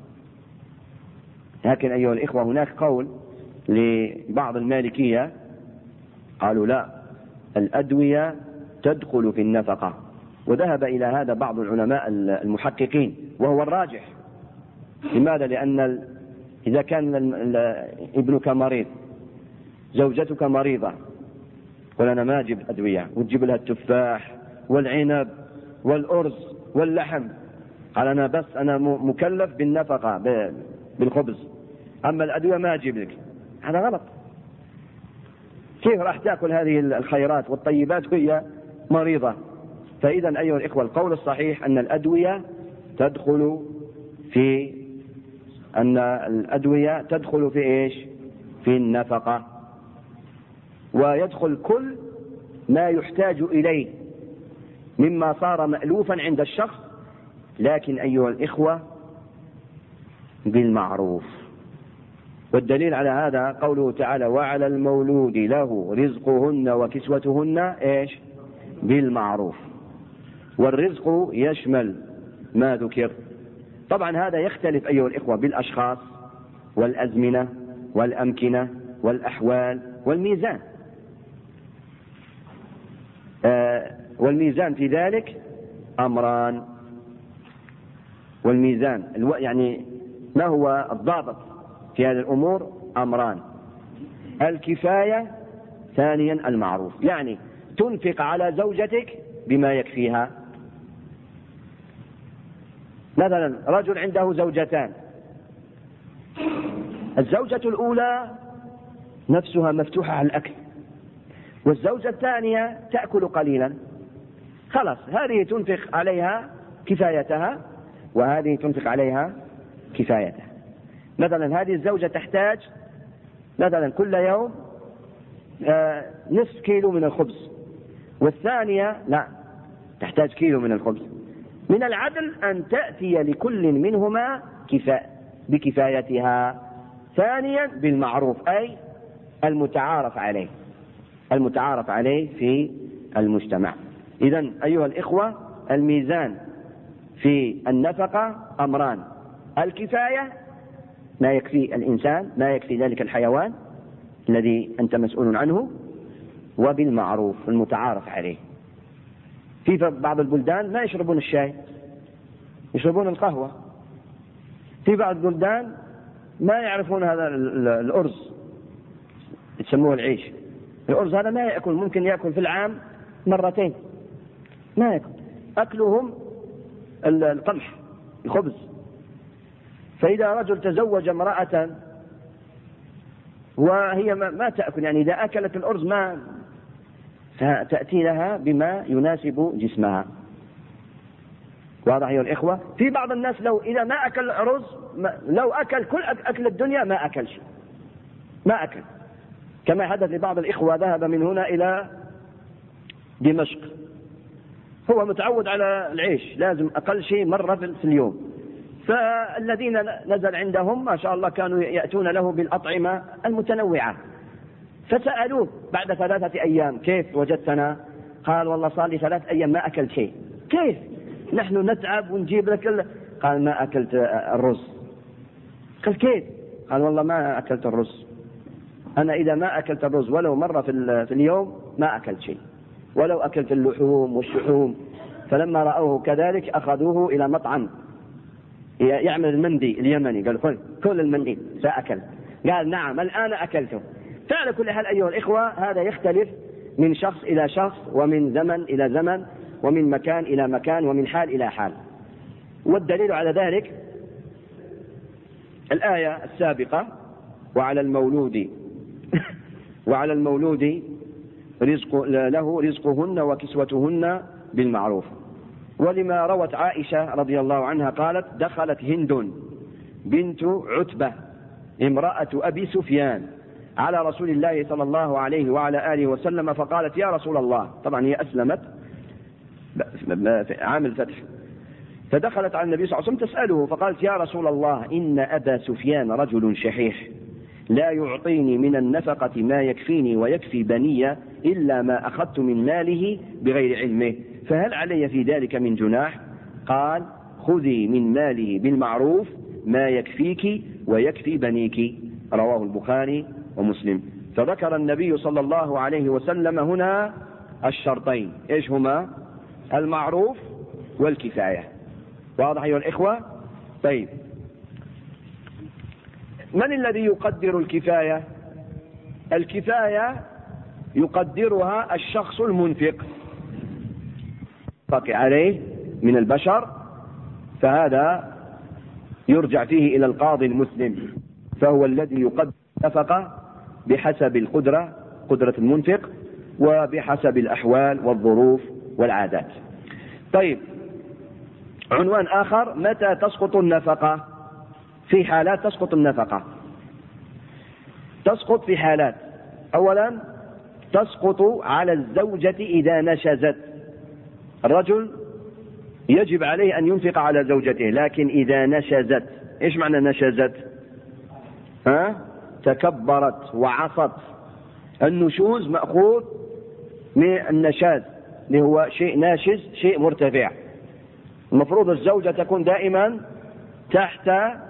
لكن أيها الإخوة هناك قول لبعض المالكية قالوا لا، الأدوية تدخل في النفقة، وذهب إلى هذا بعض العلماء المحققين وهو الراجح. لماذا؟ لأن إذا كان ابنك مريض، زوجتك مريضة، وأنا ما أجيب أدوية، وتجيب لها التفاح والعنب والأرز واللحم، قال أنا بس أنا مكلف بالنفقة بالخبز، أما الأدوية ما أجيب لك، هذا غلط. كيف راح تأكل هذه الخيرات والطيبات وهي مريضة؟ فإذا أيها الإخوة القول الصحيح أن الأدوية تدخل في إيش؟ في النفقة، ويدخل كل ما يحتاج إليه مما صار مألوفا عند الشخص، لكن أيها الإخوة بالمعروف. والدليل على هذا قوله تعالى: وعلى المولود له رزقهن وكسوتهن إيش؟ بالمعروف. والرزق يشمل ما ذكر. طبعا هذا يختلف أيها الإخوة بالأشخاص والأزمنة والأمكنة والأحوال والميزان. والميزان في ذلك أمران. والميزان يعني ما هو الضابط في هذه الأمور؟ أمران: الكفاية، ثانيا المعروف. يعني تنفق على زوجتك بما يكفيها. مثلا رجل عنده زوجتان، الزوجة الأولى نفسها مفتوحة على الأكل، والزوجة الثانية تأكل قليلا، خلاص هذه تنفق عليها كفايتها وهذه تنفق عليها كفايتها. مثلا هذه الزوجة تحتاج مثلا كل يوم نصف كيلو من الخبز، والثانية لا، تحتاج كيلو من الخبز. من العدل أن تأتي لكل منهما بكفايتها. ثانيا بالمعروف، أي المتعارف عليه في المجتمع. إذن أيها الإخوة الميزان في النفقة أمران: الكفاية، ما يكفي الإنسان، ما يكفي ذلك الحيوان الذي أنت مسؤول عنه، وبالمعروف المتعارف عليه. في بعض البلدان ما يشربون الشاي، يشربون القهوة. في بعض البلدان ما يعرفون هذا الأرز، يسموه العيش. الأرز هذا ما يأكل، ممكن يأكل في العام مرتين، ما يأكل. أكلهم القمح، الخبز. فإذا رجل تزوج امرأة وهي ما تأكل، يعني إذا أكلت الأرز ما فتأتي لها بما يناسب جسمها. واضح أيها الإخوة؟ في بعض الناس إذا ما أكل رز، لو أكل كل أكل الدنيا ما أكل شيء، ما أكل. كما حدث لبعض الإخوة، ذهب من هنا إلى دمشق، هو متعود على العيش، لازم أقل شيء مرة في اليوم. فالذين نزل عندهم ما شاء الله كانوا يأتون له بالأطعمة المتنوعة، فسألوه بعد 3 أيام: كيف وجدتنا؟ قال: والله صار لي 3 أيام ما أكلت شيء. كيف؟ نحن نتعب ونجيب لك قال: ما أكلت الرز. قال: كيف؟ قال: والله ما أكلت الرز، أنا إذا ما أكلت الرز ولو مرة في اليوم ما أكلت شيء، ولو أكلت اللحوم والشحوم. فلما رأوه كذلك أخذوه إلى مطعم يعمل المندي اليمني، قال كل المندي سأكل، قال نعم الآن أكلته. فعلى كل حال أيها الإخوة هذا يختلف من شخص إلى شخص، ومن زمن إلى زمن، ومن مكان إلى مكان، ومن حال إلى حال. والدليل على ذلك الآية السابقة: وعلى المولود له رزقهن وكسوتهن بالمعروف. ولما روت عائشة رضي الله عنها قالت: دخلت هند بنت عتبة امرأة أبي سفيان على رسول الله صلى الله عليه وعلى آله وسلم فقالت: يا رسول الله، طبعا هي أسلمت عام الفتح، فدخلت على النبي صلى الله عليه وسلم تسأله، فقالت: يا رسول الله، إن أبا سفيان رجل شحيح لا يعطيني من النفقة ما يكفيني ويكفي بني إلا ما أخذت من ماله بغير علمه، فهل علي في ذلك من جناح؟ قال: خذي من ماله بالمعروف ما يكفيك ويكفي بنيك. رواه البخاري ومسلم. فذكر النبي صلى الله عليه وسلم هنا الشرطين، إيش هما؟ المعروف والكفاية. واضح أيها الإخوة؟ طيب، من الذي يقدر الكفاية؟ الكفاية يقدرها الشخص المنفق عليه من البشر، فهذا يرجع فيه إلى القاضي المسلم، فهو الذي يقدر النفقة بحسب قدرة المنفق، وبحسب الأحوال والظروف والعادات. طيب، عنوان آخر: متى تسقط النفقة؟ في حالات تسقط النفقة. تسقط في حالات: أولا تسقط على الزوجة إذا نشزت. الرجل يجب عليه أن ينفق على زوجته، لكن إذا نشزت. إيش معنى نشزت؟ تكبرت وعصت. النشوز مأخوذ من النشاز اللي هو شيء ناشز، شيء مرتفع. المفروض الزوجة تكون دائما تحت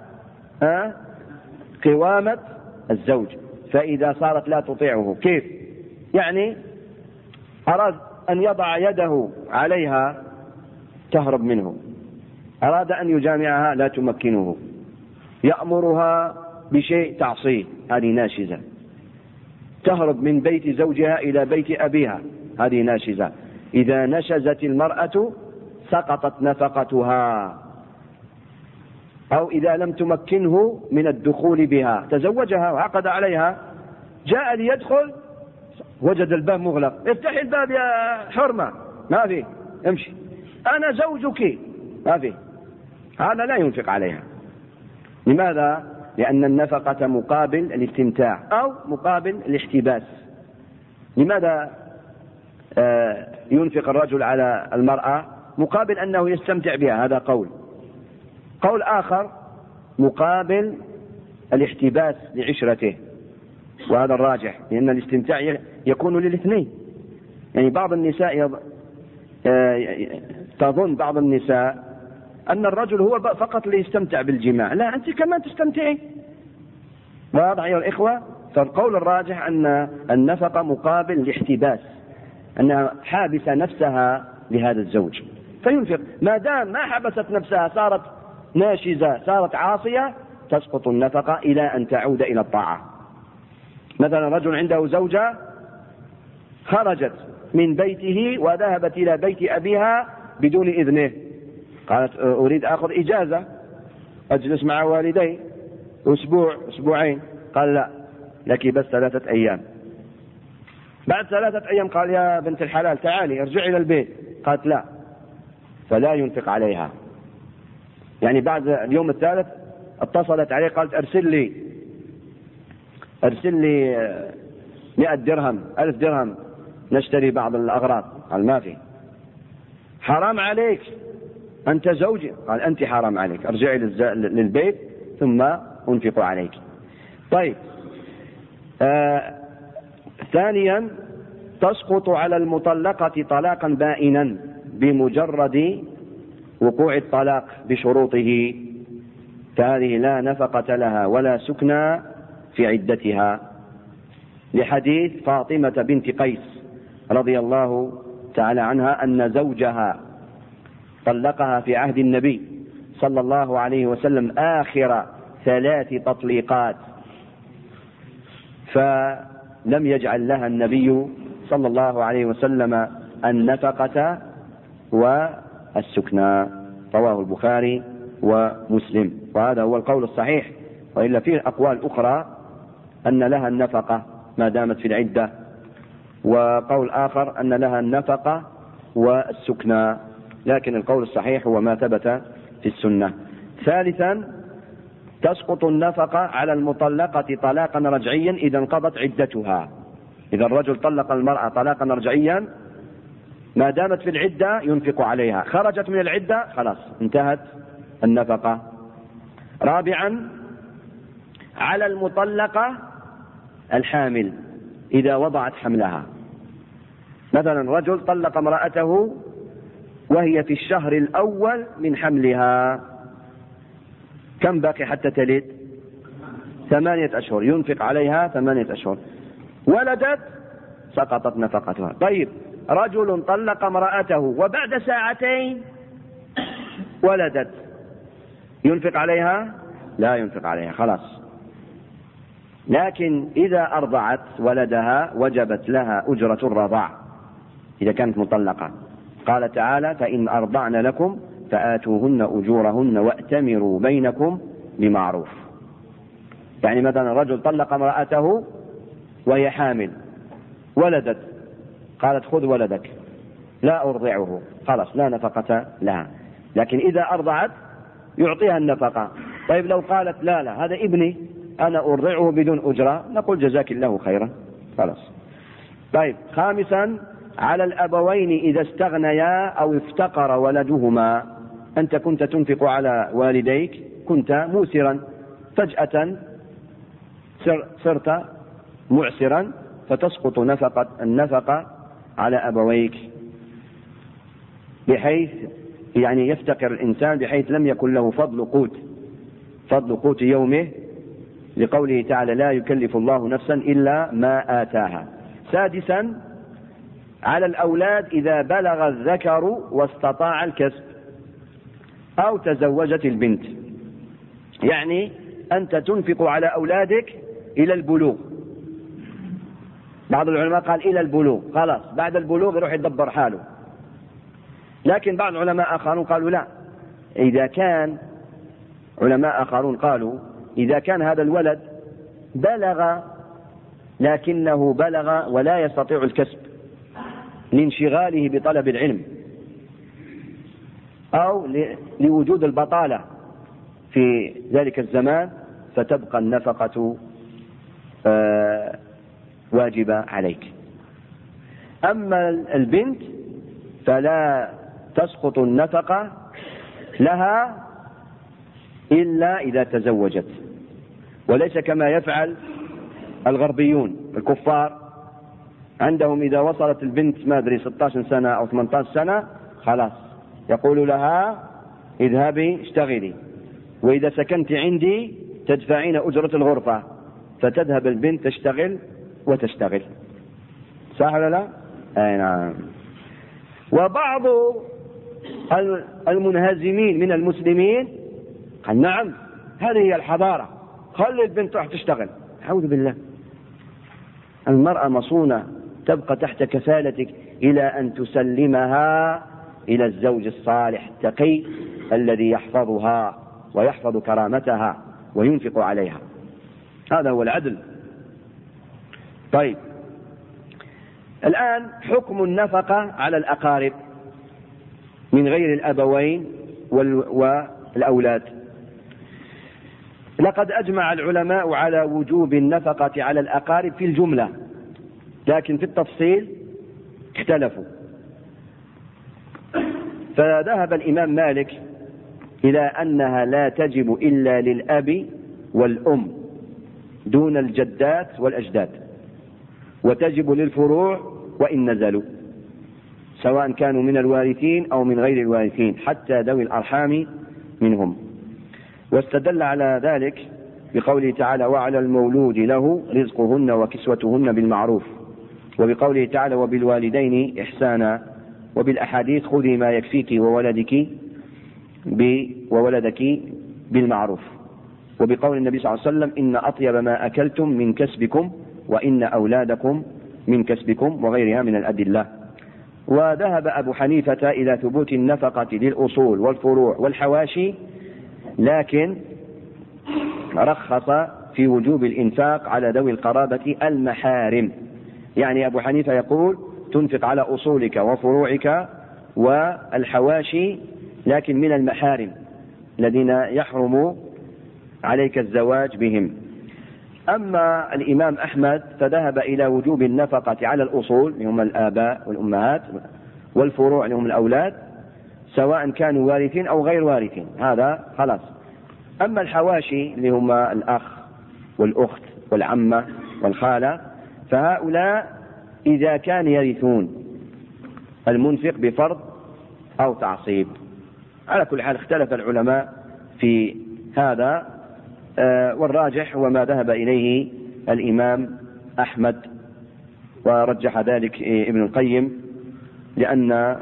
قوامة الزوج، فإذا صارت لا تطيعه، كيف؟ يعني أراد أن يضع يده عليها تهرب منه، أراد أن يجامعها لا تمكنه، يأمرها بشيء تعصيه، هذه ناشزة. تهرب من بيت زوجها إلى بيت أبيها، هذه ناشزة. إذا نشزت المرأة سقطت نفقتها. أو إذا لم تمكنه من الدخول بها، تزوجها وعقد عليها، جاء ليدخل وجد الباب مغلق، افتحي الباب يا حرمة، ما في، امشي، أنا زوجك، ما في. هذا لا ينفق عليها. لماذا؟ لأن النفقة مقابل الاستمتاع أو مقابل الاحتباس. لماذا ينفق الرجل على المرأة؟ مقابل أنه يستمتع بها، هذا قول آخر مقابل الاحتباس لعشرته، وهذا الراجح، لأن الاستمتاع يكون للاثنين. يعني بعض النساء تظن بعض النساء أن الرجل هو فقط ليستمتع بالجماع، لا، أنت كمان تستمتعي. واضح يا الإخوة؟ فالقول الراجح أن النفقة مقابل الاحتباس، أنها حابسة نفسها لهذا الزوج، فينفق. ما دام ما حبست نفسها، صارت ناشزة، صارت عاصية، تسقط النفقة إلى أن تعود إلى الطاعة. مثلا رجل عنده زوجة خرجت من بيته وذهبت إلى بيت أبيها بدون إذنه، قالت: أريد أخذ إجازة أجلس مع والدي أسبوعين. قال: لا، لك بس 3 أيام. بعد 3 أيام قال: يا بنت الحلال تعالي ارجعي إلى البيت. قالت: لا، فلا ينفق عليها. يعني بعد اليوم الثالث اتصلت عليه قالت: أرسل لي 100 درهم 1000 درهم نشتري بعض الأغراض. قال: ما في. حرام عليك، أنت زوجي. قال: أنت حرام عليك، ارجعي للبيت ثم أنفق عليك. طيب، ثانيا تسقط على المطلقة طلاقا بائنا بمجرد وقوع الطلاق بشروطه، فهذه لا نفقة لها ولا سكنى في عدتها، لحديث فاطمة بنت قيس رضي الله تعالى عنها أن زوجها طلقها في عهد النبي صلى الله عليه وسلم آخر 3 تطليقات، فلم يجعل لها النبي صلى الله عليه وسلم النفقة والسكنى. رواه البخاري ومسلم، وهذا هو القول الصحيح، وإلا فيه أقوال أخرى أن لها النفقة ما دامت في العدة، وقول آخر أن لها النفقة والسكنى، لكن القول الصحيح هو ما ثبت في السنة. ثالثا، تسقط النفقة على المطلقة طلاقا رجعيا إذا انقضت عدتها. إذا الرجل طلق المرأة طلاقا رجعيا ما دامت في العدة ينفق عليها، خرجت من العدة خلاص انتهت النفقة. رابعا، على المطلقة الحامل إذا وضعت حملها. مثلا رجل طلق امرأته وهي في الشهر الأول من حملها، كم باقي حتى تلد؟ 8 أشهر، ينفق عليها 8 أشهر. ولدت سقطت نفقتها. طيب، رجل طلق امرأته وبعد 2 ساعات ولدت، ينفق عليها؟ لا ينفق عليها، خلاص. لكن إذا أرضعت ولدها وجبت لها أجرة الرضاع إذا كانت مطلقة. قال تعالى: فإن أرضعن لكم فآتوهن أجورهن وأتمروا بينكم بمعروف. يعني مثلا رجل طلق امرأته وهي حامل، ولدت، قالت: خذ ولدك لا أرضعه، خلاص لا نفقة لها. لكن إذا أرضعت يعطيها النفقة. طيب لو قالت: لا هذا ابني أنا أرضعه بدون أجرة، نقول: جزاك الله خيرا، خلاص. طيب، خامسا، على الأبوين إذا استغنيا أو افتقر ولدهما. أنت كنت تنفق على والديك، كنت موسرا، فجأة صرت معسرا، فتسقط النفقة على أبويك، بحيث يعني يفتقر الإنسان بحيث لم يكن له فضل قوت يومه، لقوله تعالى: لا يكلف الله نفسا إلا ما آتاها. سادسا، على الأولاد إذا بلغ الذكر واستطاع الكسب أو تزوجت البنت. يعني أنت تنفق على أولادك إلى البلوغ. بعض العلماء قال إلى البلوغ، خلاص بعد البلوغ يروح يدبر حاله. لكن بعض العلماء آخرون قالوا لا، إذا كان هذا الولد بلغ لكنه بلغ ولا يستطيع الكسب لانشغاله بطلب العلم أو لوجود البطالة في ذلك الزمان، فتبقى النفقة واجبة عليك. أما البنت فلا تسقط النفقة لها إلا إذا تزوجت، وليس كما يفعل الغربيون الكفار، عندهم إذا وصلت البنت ما أدري 16 سنة أو 18 سنة خلاص يقول لها: اذهبي اشتغلي، وإذا سكنت عندي تدفعين أجرة الغرفة. فتذهب البنت تشتغل. صح ولا لا؟ أي نعم. وبعض المنهزمين من المسلمين قال: نعم هذه هي الحضارة، خلي البنت تروح تشتغل. أعوذ بالله، المرأة مصونة تبقى تحت كفالتك إلى أن تسلمها إلى الزوج الصالح التقي الذي يحفظها ويحفظ كرامتها وينفق عليها. هذا هو العدل. طيب، الآن حكم النفقة على الأقارب من غير الأبوين والأولاد. لقد أجمع العلماء على وجوب النفقة على الأقارب في الجملة، لكن في التفصيل اختلفوا. فذهب الإمام مالك إلى أنها لا تجب إلا للأب والأم دون الجدات والأجداد، وتجب للفروع وإن نزلوا، سواء كانوا من الوارثين أو من غير الوارثين، حتى ذوي الأرحام منهم. واستدل على ذلك بقوله تعالى: وعلى المولود له رزقهن وكسوتهن بالمعروف، وبقوله تعالى: وبالوالدين إحسانا، وبالأحاديث: خذي ما يكفيك وولدك وولدك بالمعروف، وبقول النبي صلى الله عليه وسلم إن أطيب ما أكلتم من كسبكم وإن أولادكم من كسبكم، وغيرها من الأدلة. وذهب أبو حنيفة إلى ثبوت النفقة للأصول والفروع والحواشي، لكن رخص في وجوب الإنفاق على ذوي القرابة المحارم. يعني أبو حنيفة يقول تنفق على أصولك وفروعك والحواشي، لكن من المحارم الذين يحرم عليك الزواج بهم. أما الإمام أحمد فذهب إلى وجوب النفقة على الأصول اللي هم الآباء والأمهات، والفروع اللي هم الأولاد، سواء كانوا وارثين أو غير وارثين، هذا خلاص. أما الحواشي اللي هم الأخ والأخت والعمة والخالة، فهؤلاء إذا كان يرثون المنفق بفرض أو تعصيب. على كل حال اختلف العلماء في هذا، والراجح هو ما ذهب إليه الإمام أحمد، ورجح ذلك ابن القيم، لأن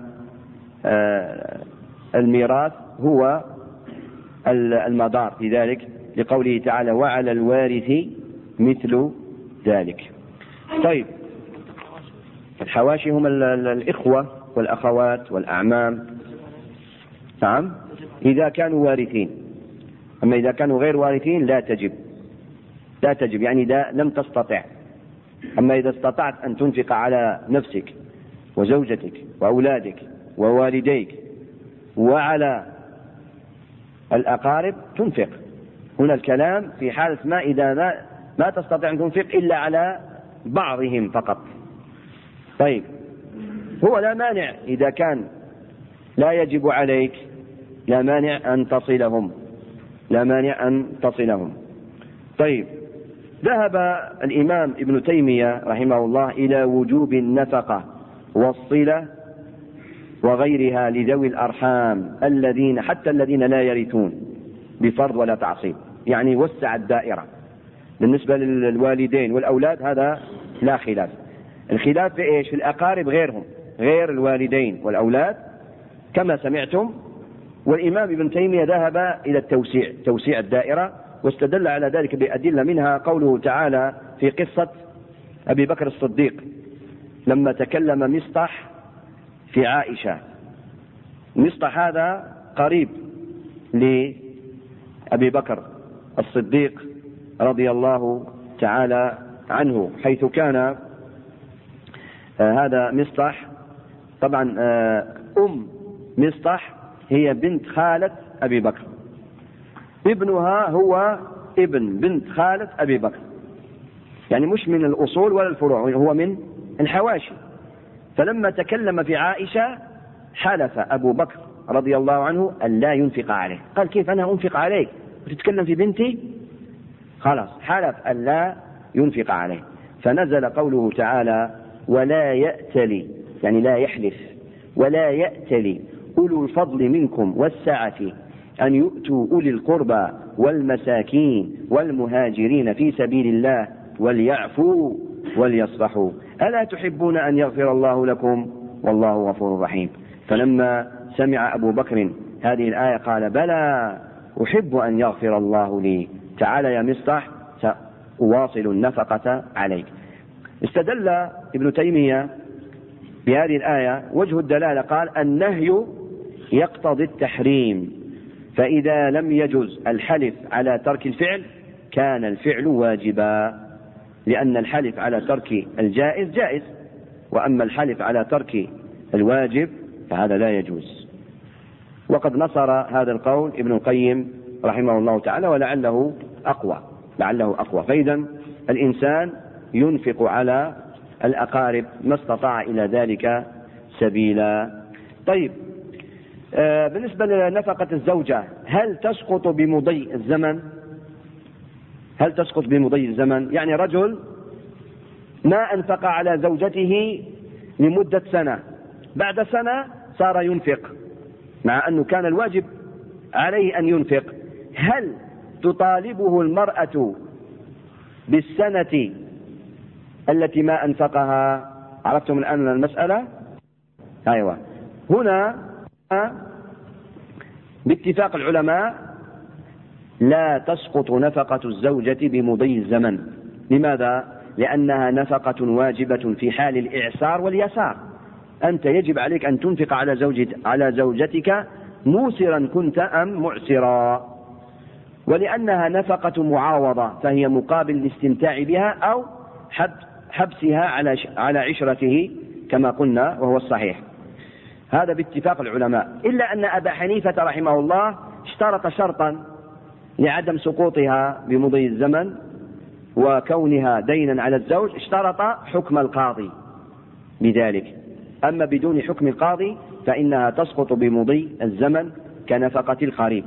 الميراث هو المدار في ذلك، لقوله تعالى وعلى الوارث مثل ذلك. طيب، الحواشي هم الإخوة والأخوات والأعمام، نعم، إذا كانوا وارثين. أما إذا كانوا غير وارثين لا تجب، يعني إذا لم تستطع. أما إذا استطعت أن تنفق على نفسك وزوجتك وأولادك ووالديك وعلى الأقارب تنفق. هنا الكلام في حالة ما إذا ما تستطيع أن تنفق إلا على بعضهم فقط. طيب، هو لا مانع إذا كان لا يجب عليك، لا مانع أن تصلهم. طيب، ذهب الإمام ابن تيمية رحمه الله إلى وجوب النفقة والصلة وغيرها لذوي الأرحام حتى الذين لا يرثون بفرض ولا تعصيب، يعني وسع الدائرة. بالنسبة للوالدين والأولاد هذا لا خلاف. الخلاف في إيش؟ في الأقارب غيرهم، غير الوالدين والأولاد كما سمعتم. والإمام ابن تيمية ذهب إلى توسيع الدائرة، واستدل على ذلك بأدلة، منها قوله تعالى في قصة أبي بكر الصديق لما تكلم مصطح في عائشة. مصطح هذا قريب لأبي بكر الصديق رضي الله تعالى عنه، حيث كان هذا مصطح طبعا أم مصطح هي بنت خالة أبي بكر، ابنها هو ابن بنت خالة أبي بكر، يعني مش من الأصول ولا الفروع، هو من الحواشي. فلما تكلم في عائشة حلف أبو بكر رضي الله عنه أن لا ينفق عليه. قال كيف أنا أنفق عليك وتتكلم في بنتي؟ خلاص، حلف أن لا ينفق عليه. فنزل قوله تعالى ولا يأتلي، يعني لا يحلف، ولا يأتلي أولو الفضل منكم والسعة أن يؤتوا أولي القربى والمساكين والمهاجرين في سبيل الله وليعفوا وليصفحوا ألا تحبون أن يغفر الله لكم والله غفور رحيم. فلما سمع أبو بكر هذه الآية قال بلى أحب أن يغفر الله لي، تعال يا مصطح سأواصل النفقة عليك. استدل ابن تيمية بهذه الآية، وجه الدلالة قال النهي يقتضي التحريم، فإذا لم يجز الحلف على ترك الفعل كان الفعل واجبا، لأن الحلف على ترك الجائز جائز، وأما الحلف على ترك الواجب فهذا لا يجوز. وقد نصر هذا القول ابن القيم رحمه الله تعالى، ولعله أقوى. فإذا الإنسان ينفق على الأقارب ما استطاع إلى ذلك سبيلا. طيب، بالنسبة لنفقة الزوجة هل تسقط بمضي الزمن؟ يعني رجل ما أنفق على زوجته لمدة سنة، بعد سنة صار ينفق مع أنه كان الواجب عليه أن ينفق، هل تطالبه المرأة بالسنة التي ما أنفقها؟ عرفتم الآن المسألة؟ أيوة. هنا باتفاق العلماء لا تسقط نفقة الزوجة بمضي الزمن. لماذا؟ لأنها نفقة واجبة في حال الإعسار واليسار. أنت يجب عليك أن تنفق على زوجتك موسرا كنت أم معسرا، ولأنها نفقة معاوضة فهي مقابل الاستمتاع بها أو حبسها على عشرته كما قلنا، وهو الصحيح. هذا باتفاق العلماء، إلا أن أبا حنيفة رحمه الله اشترط شرطا لعدم سقوطها بمضي الزمن وكونها دينا على الزوج، اشترط حكم القاضي بذلك. أما بدون حكم القاضي فإنها تسقط بمضي الزمن كنفقة القريب.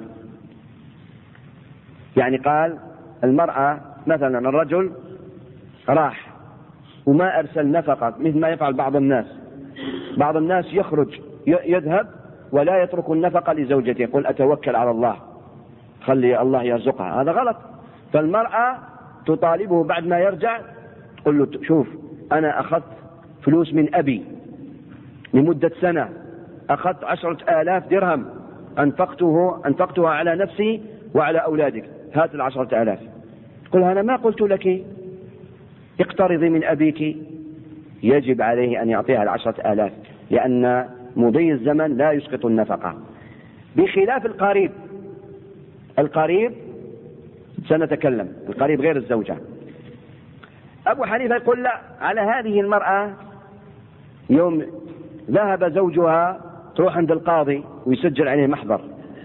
يعني قال المرأة مثلا الرجل راح وما أرسل نفقة مثل ما يفعل بعض الناس يخرج يذهب ولا يترك النفقة لزوجته، يقول أتوكل على الله خلي الله يرزقها، هذا غلط. فالمرأة تطالبه بعد ما يرجع، تقول له شوف أنا أخذت فلوس من أبي لمدة سنة، أخذت 10,000 درهم أنفقتها على نفسي وعلى أولادك، هات 10,000. تقول أنا ما قلت لك اقترضي من أبيك. يجب عليه أن يعطيها 10,000 لأن مضي الزمن لا يسقط النفقة، بخلاف القريب سنتكلم، القريب غير الزوجة. أبو حنيفة يقول لا، على هذه المرأة يوم ذهب زوجها تروح عند القاضي ويسجل عليه محضر،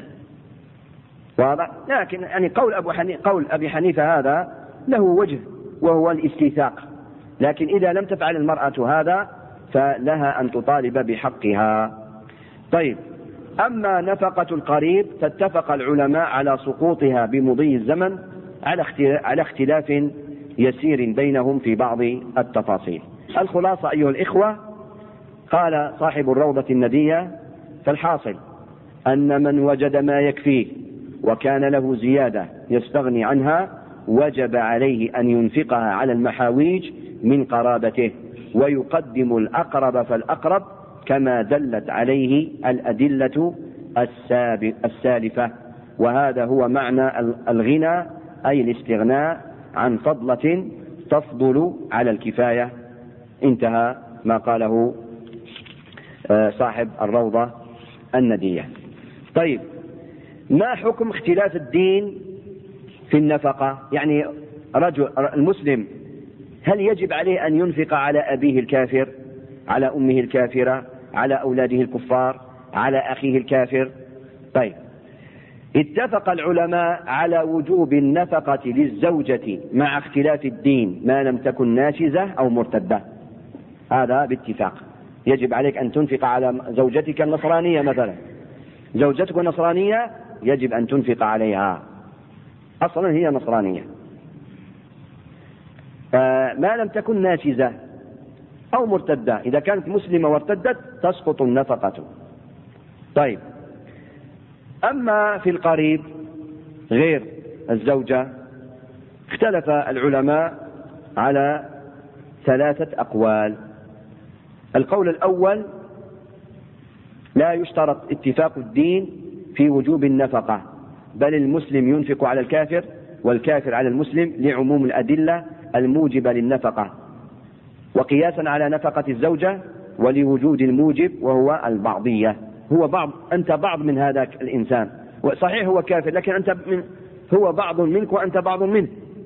واضح؟ لكن يعني قول أبي حنيفة هذا له وجه وهو الاستيثاق، لكن إذا لم تفعل المرأة هذا فلها أن تطالب بحقها. طيب، أما نفقة القريب فاتفق العلماء على سقوطها بمضي الزمن على اختلاف يسير بينهم في بعض التفاصيل. الخلاصة أيها الإخوة، قال صاحب الروضة الندية: فالحاصل أن من وجد ما يكفيه وكان له زيادة يستغني عنها وجب عليه أن ينفقها على المحاويج من قرابته، ويقدم الأقرب فالأقرب كما دلت عليه الأدلة السالفة. وهذا هو معنى الغنى، أي الاستغناء عن فضلة تفضل على الكفاية. انتهى ما قاله صاحب الروضة الندية. طيب، ما حكم اختلاف الدين في النفقة؟ يعني رجل المسلم هل يجب عليه أن ينفق على أبيه الكافر، على أمه الكافرة، على أولاده الكفار، على أخيه الكافر؟ طيب، اتفق العلماء على وجوب النفقة للزوجة مع اختلاف الدين ما لم تكن ناشزة أو مرتدة. هذا باتفاق، يجب عليك أن تنفق على زوجتك النصرانية مثلا، زوجتك نصرانية يجب أن تنفق عليها، أصلا هي نصرانية. ما لم تكن ناشزة أو مرتدة، إذا كانت مسلمة وارتدت تسقط النفقة. طيب، أما في القريب غير الزوجة اختلف العلماء على 3 أقوال. القول الأول: لا يشترط اتفاق الدين في وجوب النفقة، بل المسلم ينفق على الكافر والكافر على المسلم لعموم الأدلة الموجبة للنفقة، وقياسا على نفقة الزوجة ولوجود الموجب وهو البعضية. أنت بعض من هذا الإنسان، وصحيح هو كافر لكن هو بعض منك وأنت بعض منه.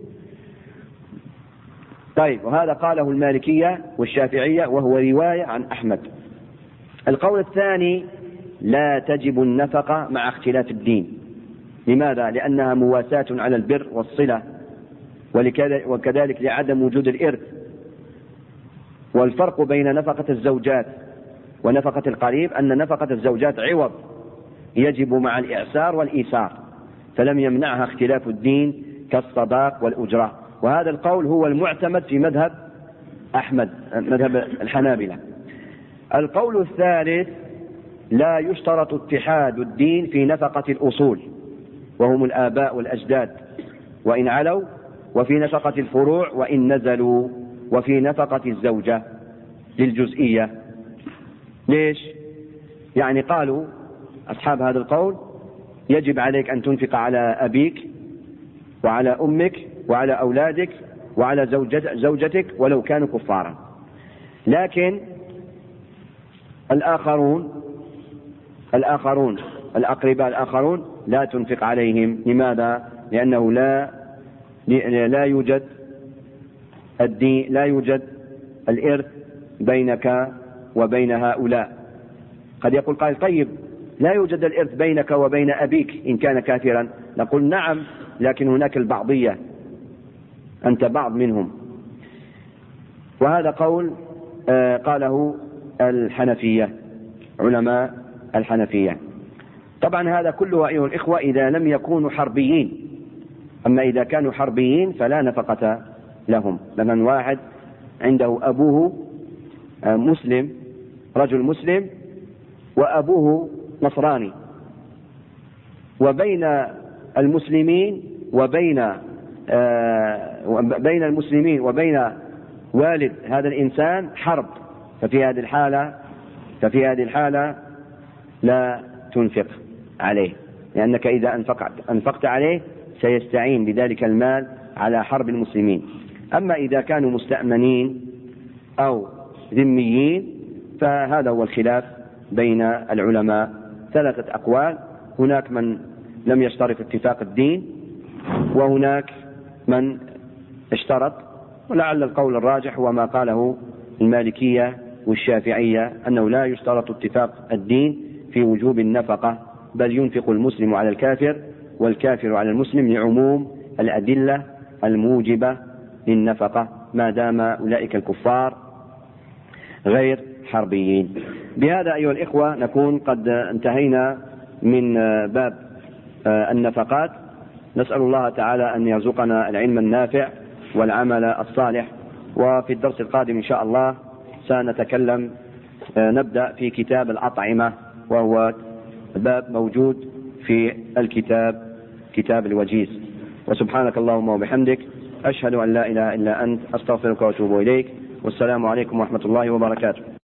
طيب، وهذا قاله المالكية والشافعية وهو رواية عن أحمد. القول الثاني: لا تجب النفقة مع اختلاف الدين. لماذا؟ لأنها مواساة على البر والصلة، وكذلك لعدم وجود الإرث. والفرق بين نفقة الزوجات ونفقة القريب أن نفقة الزوجات عوض يجب مع الإعسار والإيسار، فلم يمنعها اختلاف الدين كالصداق والأجرة. وهذا القول هو المعتمد في مذهب أحمد، مذهب الحنابلة. القول الثالث: لا يشترط اتحاد الدين في نفقة الأصول وهم الآباء والأجداد وإن علوا، وفي نفقة الفروع وإن نزلوا، وفي نفقة الزوجة للجزئية. ليش؟ يعني قالوا أصحاب هذا القول يجب عليك أن تنفق على أبيك وعلى أمك وعلى أولادك وعلى زوجتك ولو كانوا كفارا. لكن الآخرون الأقرباء الآخرون لا تنفق عليهم. لماذا؟ لأنه لا يوجد الدين، لا يوجد الإرث بينك وبين هؤلاء. قد يقول قائل طيب لا يوجد الإرث بينك وبين أبيك إن كان كافرا. نقول نعم، لكن هناك البعضية، أنت بعض منهم. وهذا قول قاله الحنفية، علماء الحنفية. طبعا هذا كله أيها الإخوة إذا لم يكونوا حربيين. أما إذا كانوا حربيين فلا نفقة لهم. مثلا واحد عنده أبوه مسلم، رجل مسلم، وأبوه نصراني، وبين المسلمين وبين والد هذا الإنسان حرب، ففي هذه الحالة لا تنفق عليه، لأنك إذا أنفقت عليه سيستعين بذلك المال على حرب المسلمين. أما إذا كانوا مستأمنين أو ذميين فهذا هو الخلاف بين العلماء. 3 أقوال: هناك من لم يشترط اتفاق الدين، وهناك من اشترط، ولعل القول الراجح هو ما قاله المالكية والشافعية، أنه لا يشترط اتفاق الدين في وجوب النفقة، بل ينفق المسلم على الكافر والكافر على المسلم لعموم الأدلة الموجبة للنفقة ما دام أولئك الكفار غير حربيين. بهذا أيها الإخوة نكون قد انتهينا من باب النفقات. نسأل الله تعالى أن يرزقنا العلم النافع والعمل الصالح. وفي الدرس القادم إن شاء الله سنتكلم نبدأ في كتاب الأطعمة، وهو باب موجود في الكتاب، كتاب الوجيز. وسبحانك اللهم وبحمدك، أشهد أن لا إله إلا أنت، أستغفرك وأتوب إليك، والسلام عليكم ورحمة الله وبركاته.